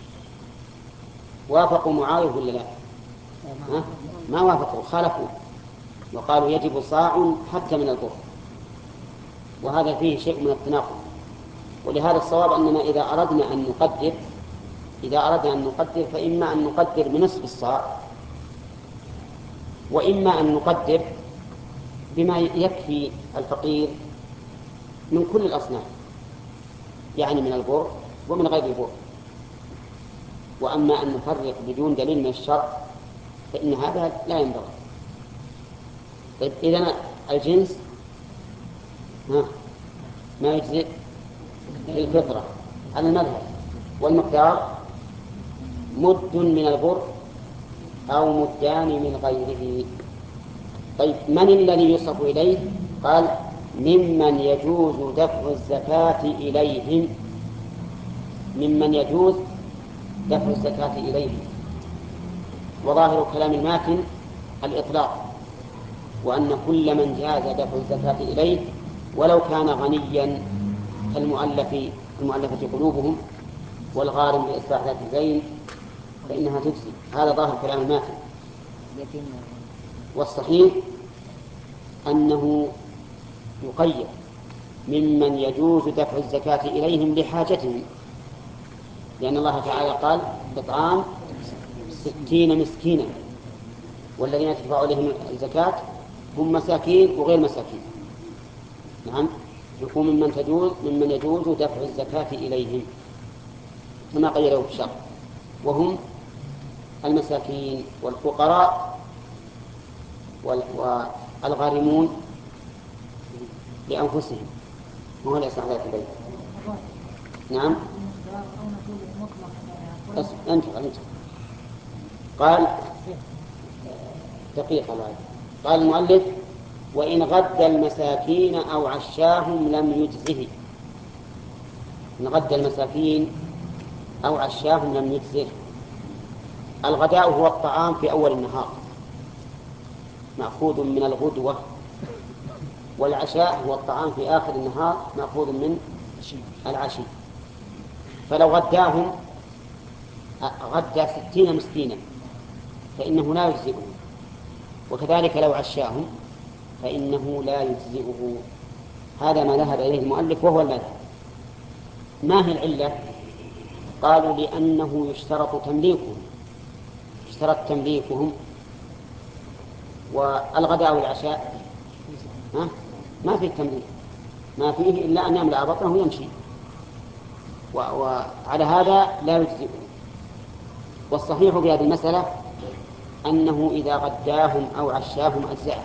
[SPEAKER 4] وافقوا معاوية ولا لا؟ ها؟ ما وافقوا، خالفوا وقالوا يجب صاع حتى من البر، وهذا فيه شيء من التناقض. ولهذا الصواب أننا إذا أردنا أن نقدر إذا أردنا أن نقدر فإما أن نقدر بنصف الصاع، وإما أن نقدر بما يكفي الفقير من كل الأصناف، يعني من البر ومن غير البر. وأما أن نفرق بدون دليل من الشرع فإن هذا لا ينبغي. طيب إذن الجنس ها ما يجزئ للفطرة على المذهب، والمقدار مد من البر أو مدان من غيره. طيب من الذي يصف إليه؟ قال ممن يجوز دفع الزكاة إليهم، ممن يجوز دفع الزكاة إليهم. وظاهر كلام الماتن الإطلاق، وأن كل من جاز دفع الزكاة إليه ولو كان غنيا كالمؤلف المؤلفة قلوبهم والغارم لإصلاح ذات الدين فإنها تجزي. هذا ظاهر كلام الماتن. والصحيح أنه يقيد ممن يجوز دفع الزكاة إليهم لحاجتهم، لأن الله تعالى قال إطعام ستين مسكينا، والذين تدفع إليهم الزكاة هم مساكين وغير مساكين. نعم، يكون ممن تجوز ممن يجوز دفع الزكاة إليهم كما قيله في الشرع، وهم المساكين والفقراء والغارمون لأنفسهم وهو ليس على البيت. نعم، بس أنت أنت قال دقيقة الآن. قال المؤلف وإن غد المساكين أو عشاهم لم يجزه. إن غد المساكين أو عشاهم لم يجزه. الغداء هو الطعام في أول النهار مأخوذ من الغدوة، والعشاء هو الطعام في آخر النهار مأخوذ من العشي. فلو غداهم غدا ستين مسكينا فإنه لا يجزئه، وكذلك لو عشاهم فإنه لا يجزئه. هذا ما ذهب إليه المؤلف وهو المذهب. ما هي العلة؟ قالوا لأنه يشترط تمليكهم، يشترط تمليكهم. والغداء والعشاء ها؟ ما فيه تمليك، ما فيه إلا أن يملأ بطنه ويمشي، وعلى هذا لا يجزئه. والصحيح في هذه المسألة أنه إذا غداهم أو عشاهم أجزأه،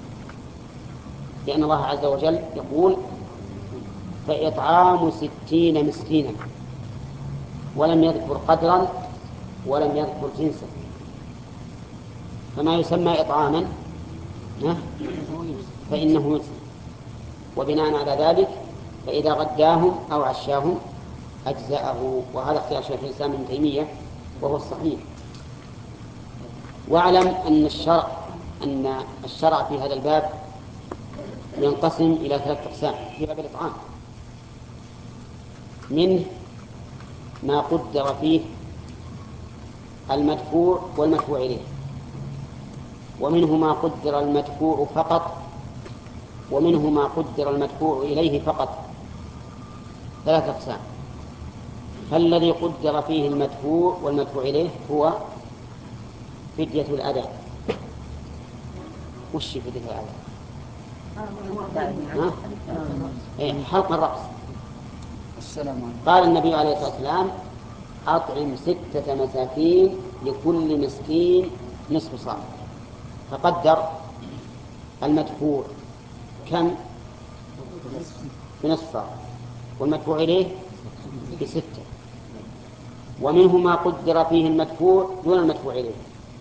[SPEAKER 4] لأن الله عز وجل يقول فإطعام ستين مسكينا، ولم يذكر قدرا ولم يذكر جنسا، فما يسمى إطعاما فإنه يجزي. وبناء على ذلك فإذا غداهم أو عشاهم أجزأه. وهذا اختيار شيخ الإسلام ابن تيمية وهو الصحيح. واعلم أن الشرع أن الشرع في هذا الباب ينقسم إلى ثلاثة أقسام في باب الإطعام. منه ما قدر فيه المدفوع والمدفوع إليه، ومنه ما قدر المدفوع فقط، ومنه ما قدر المدفوع إليه فقط. ثلاثة أقسام. فالذي قدر فيه المدفوع والمدفوع إليه هو فدية الأذى. وش فدية الأذى؟ ها؟ إيه، حلق الرأس. قال النبي عليه الصلاة والسلام: أطعم ستة مساكين لكل مسكين نصف صاع. فقدر المدفوع كم؟ بنصف صاع، والمدفوع إليه بستة. ومنه ما قدر فيه المدفوع دون المدفوع إليه،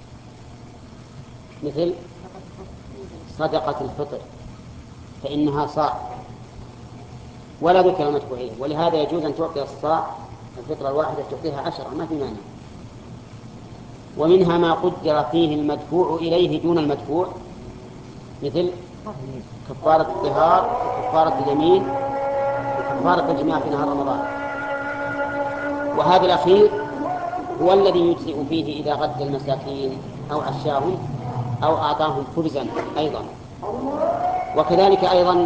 [SPEAKER 4] مثل صدقة الفطر فإنها صاع ولا ذكر المدفوع إليه، ولهذا يجوز أن تعطي الصاع الفطرة الواحدة تعطيها عشرة، ما في مانع. ومنها ما قدر فيه المدفوع إليه دون المدفوع، مثل كفارة الطهار وكفارة اليمين وكفارة الجماع في نهار رمضان. وهذا الأخير هو الذي يجزئ فيه إذا غد المساكين أو عشاهم أو أعطاهم خبزا أيضا. وكذلك أيضا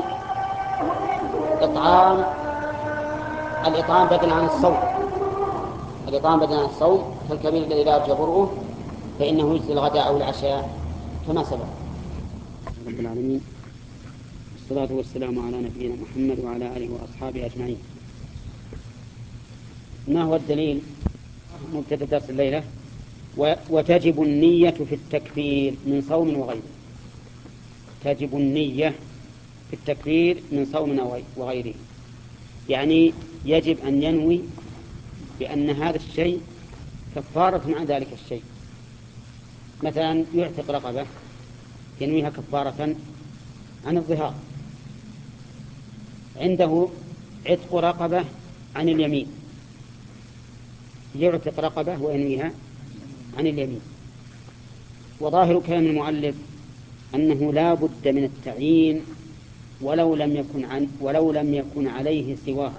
[SPEAKER 4] إطعام الإطعام بدلا عن الصوم، الإطعام بدلا عن الصوم فالكبير الذي لا يرجى برؤه فإنه يجزي الغداء أو العشاء كما سبق.
[SPEAKER 2] رب العالمين، والصلاة والسلام على نبينا محمد وعلى آله وأصحابه أجمعين. ما هو الدليل؟ مبتدأ درس الليلة: وتجب النية في التكفير من صوم وغيره. تجب النية في التكفير من صوم وغيره، يعني يجب أن ينوي بأن هذا الشيء كفارة عن ذلك الشيء. مثلا يعتق رقبة ينويها كفارة عن الظهار، عنده عتق رقبة عن اليمين، يعتق رقبة وينويها عن اليمين. وظاهر كلام المؤلف أنه لا بد من التعيين ولو لم يكن عن ولو لم يكن عليه سواها.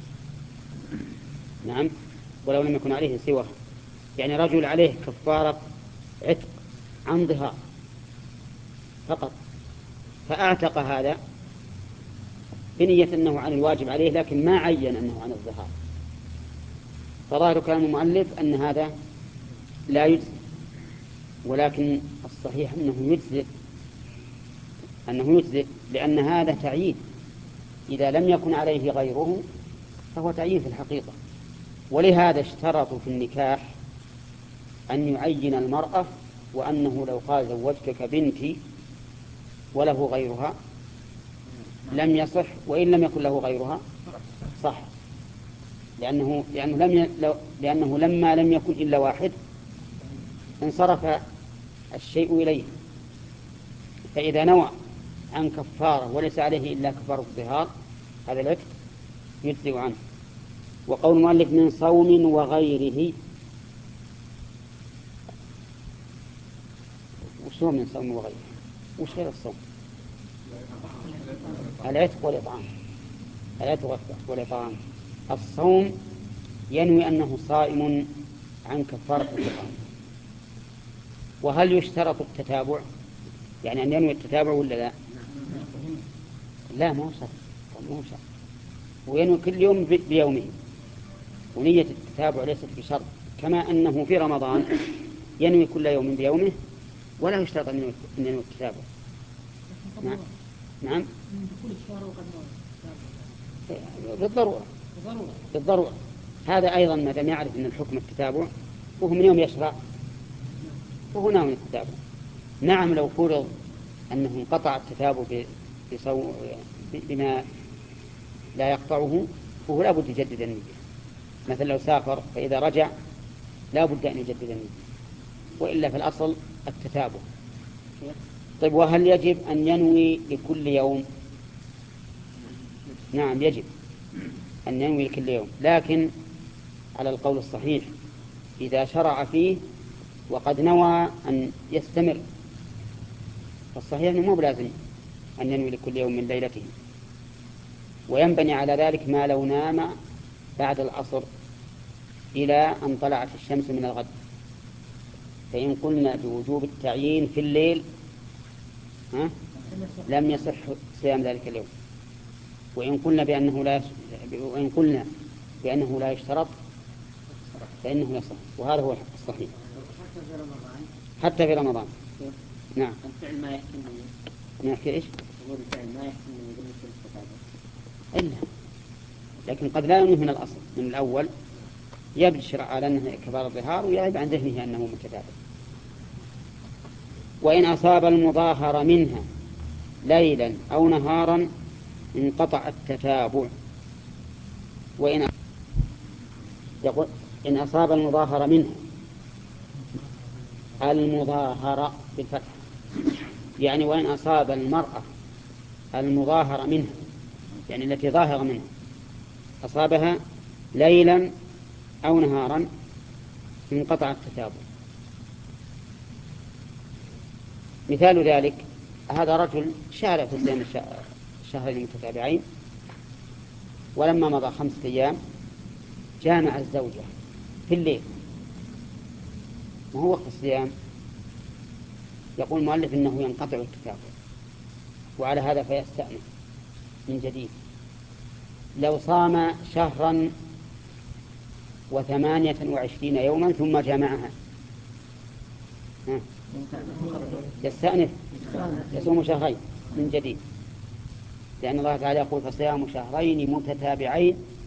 [SPEAKER 2] نعم، ولو لم يكن عليه سواها، يعني رجل عليه كفارة عتق عن ظهار فقط، فأعتق هذا بنية أنه عن الواجب عليه لكن ما عين أنه عن الظهار. فظاهر كلام المؤلف أن هذا لا يجزي، ولكن الصحيح أنه يجزي أنه يجزي لأن هذا تعيين. إذا لم يكن عليه غيره فهو تعيين في الحقيقة. ولهذا اشترطوا في النكاح أن يعين المرأة، وأنه لو قال زوجتك بنتي وله غيرها لم يصح، وإن لم يكن له غيرها صح، لأنه لأنه لم ي... لأنه لما لم يكن إلا واحد انصرف الشيء إليه. فإذا نوى عن كفارة وليس عليه إلا كفارة الظهار هذا العتق يجزئ عنه. وقول المؤلف من صوم وغيره، وش هو من صوم وغيره؟ وش غير الصوم؟ العتق والإطعام. العتق والإطعام. الصوم ينوي أنه صائم عن كفارة الظهار. وهل يشترط التتابع؟ يعني أن ينوي التتابع ولا لا؟ لا، ما هو شرط، ما هو شرط. وينوي كل يوم بيومه، ونية التتابع ليست بشرط، كما أنه في رمضان ينوي كل يوم بيومه ولا يشترط أن ينوي التتابع. نعم نعم بالضرورة بالضرورة. هذا أيضا ما دام يعرف أن الحكم التتابع وهو من يوم يشرع وهو ناوي التتابع. نعم، لو فرض أنه انقطع التتابع بما لا يقطعه فهو لا بد يجدد النية. مثلا لو سافر فإذا رجع لا بد أن يجدد النية، وإلا في الأصل التتابع. طيب، وهل يجب أن ينوي لكل يوم؟ نعم، يجب أن ينوي لكل يوم، لكن على القول الصحيح إذا شرع فيه وقد نوى أن يستمر فالصحيح أنه مو بلازم أن ينوي لكل يوم من ليلته. وينبني على ذلك ما لو نام بعد العصر إلى أن طلعت الشمس من الغد، فإن قلنا بوجوب التعيين في الليل ها لم يصح صيام ذلك اليوم. وإن قلنا بأنه لا وإن قلنا بأنه لا يشترط فإنه يصح، وهذا هو الصحيح.
[SPEAKER 3] حتى في رمضان.
[SPEAKER 2] حتى في رمضان. نعم.
[SPEAKER 3] الفعل ما يحتمل.
[SPEAKER 2] ما يحكي إيش؟
[SPEAKER 3] يقول الفعل ما يحتمل بالنسبة للكتابة.
[SPEAKER 2] إلا لكن قد لا ينوي من الأصل من الأول، يبشر على أنه كبار الظهار ويعيب عن ذهنه أنه متتابع. وإن أصاب المظاهر منها ليلا أو نهارا انقطع التتابع. وإن يقول إن أصاب المظاهر منها، المظاهرة بالفتح، يعني وإن أصاب المرأة المظاهر منها، يعني التي ظاهر منها، أصابها ليلا أو نهارا انقطع التتابع. مثال ذلك هذا رجل شارع في صيام الشهرين المتتابعين، ولما مضى خمسة أيام جامع الزوجة في الليل وهو وقت الصيام، يقول المؤلف إنه ينقطع التتابع، وعلى هذا فيستأنف من جديد. لو صام شهرا وثمانية وعشرين يوما ثم جامعها يستأنف يصوم شهرين من جديد، لأن الله تعالى يقول فصيام شهرين متتابعين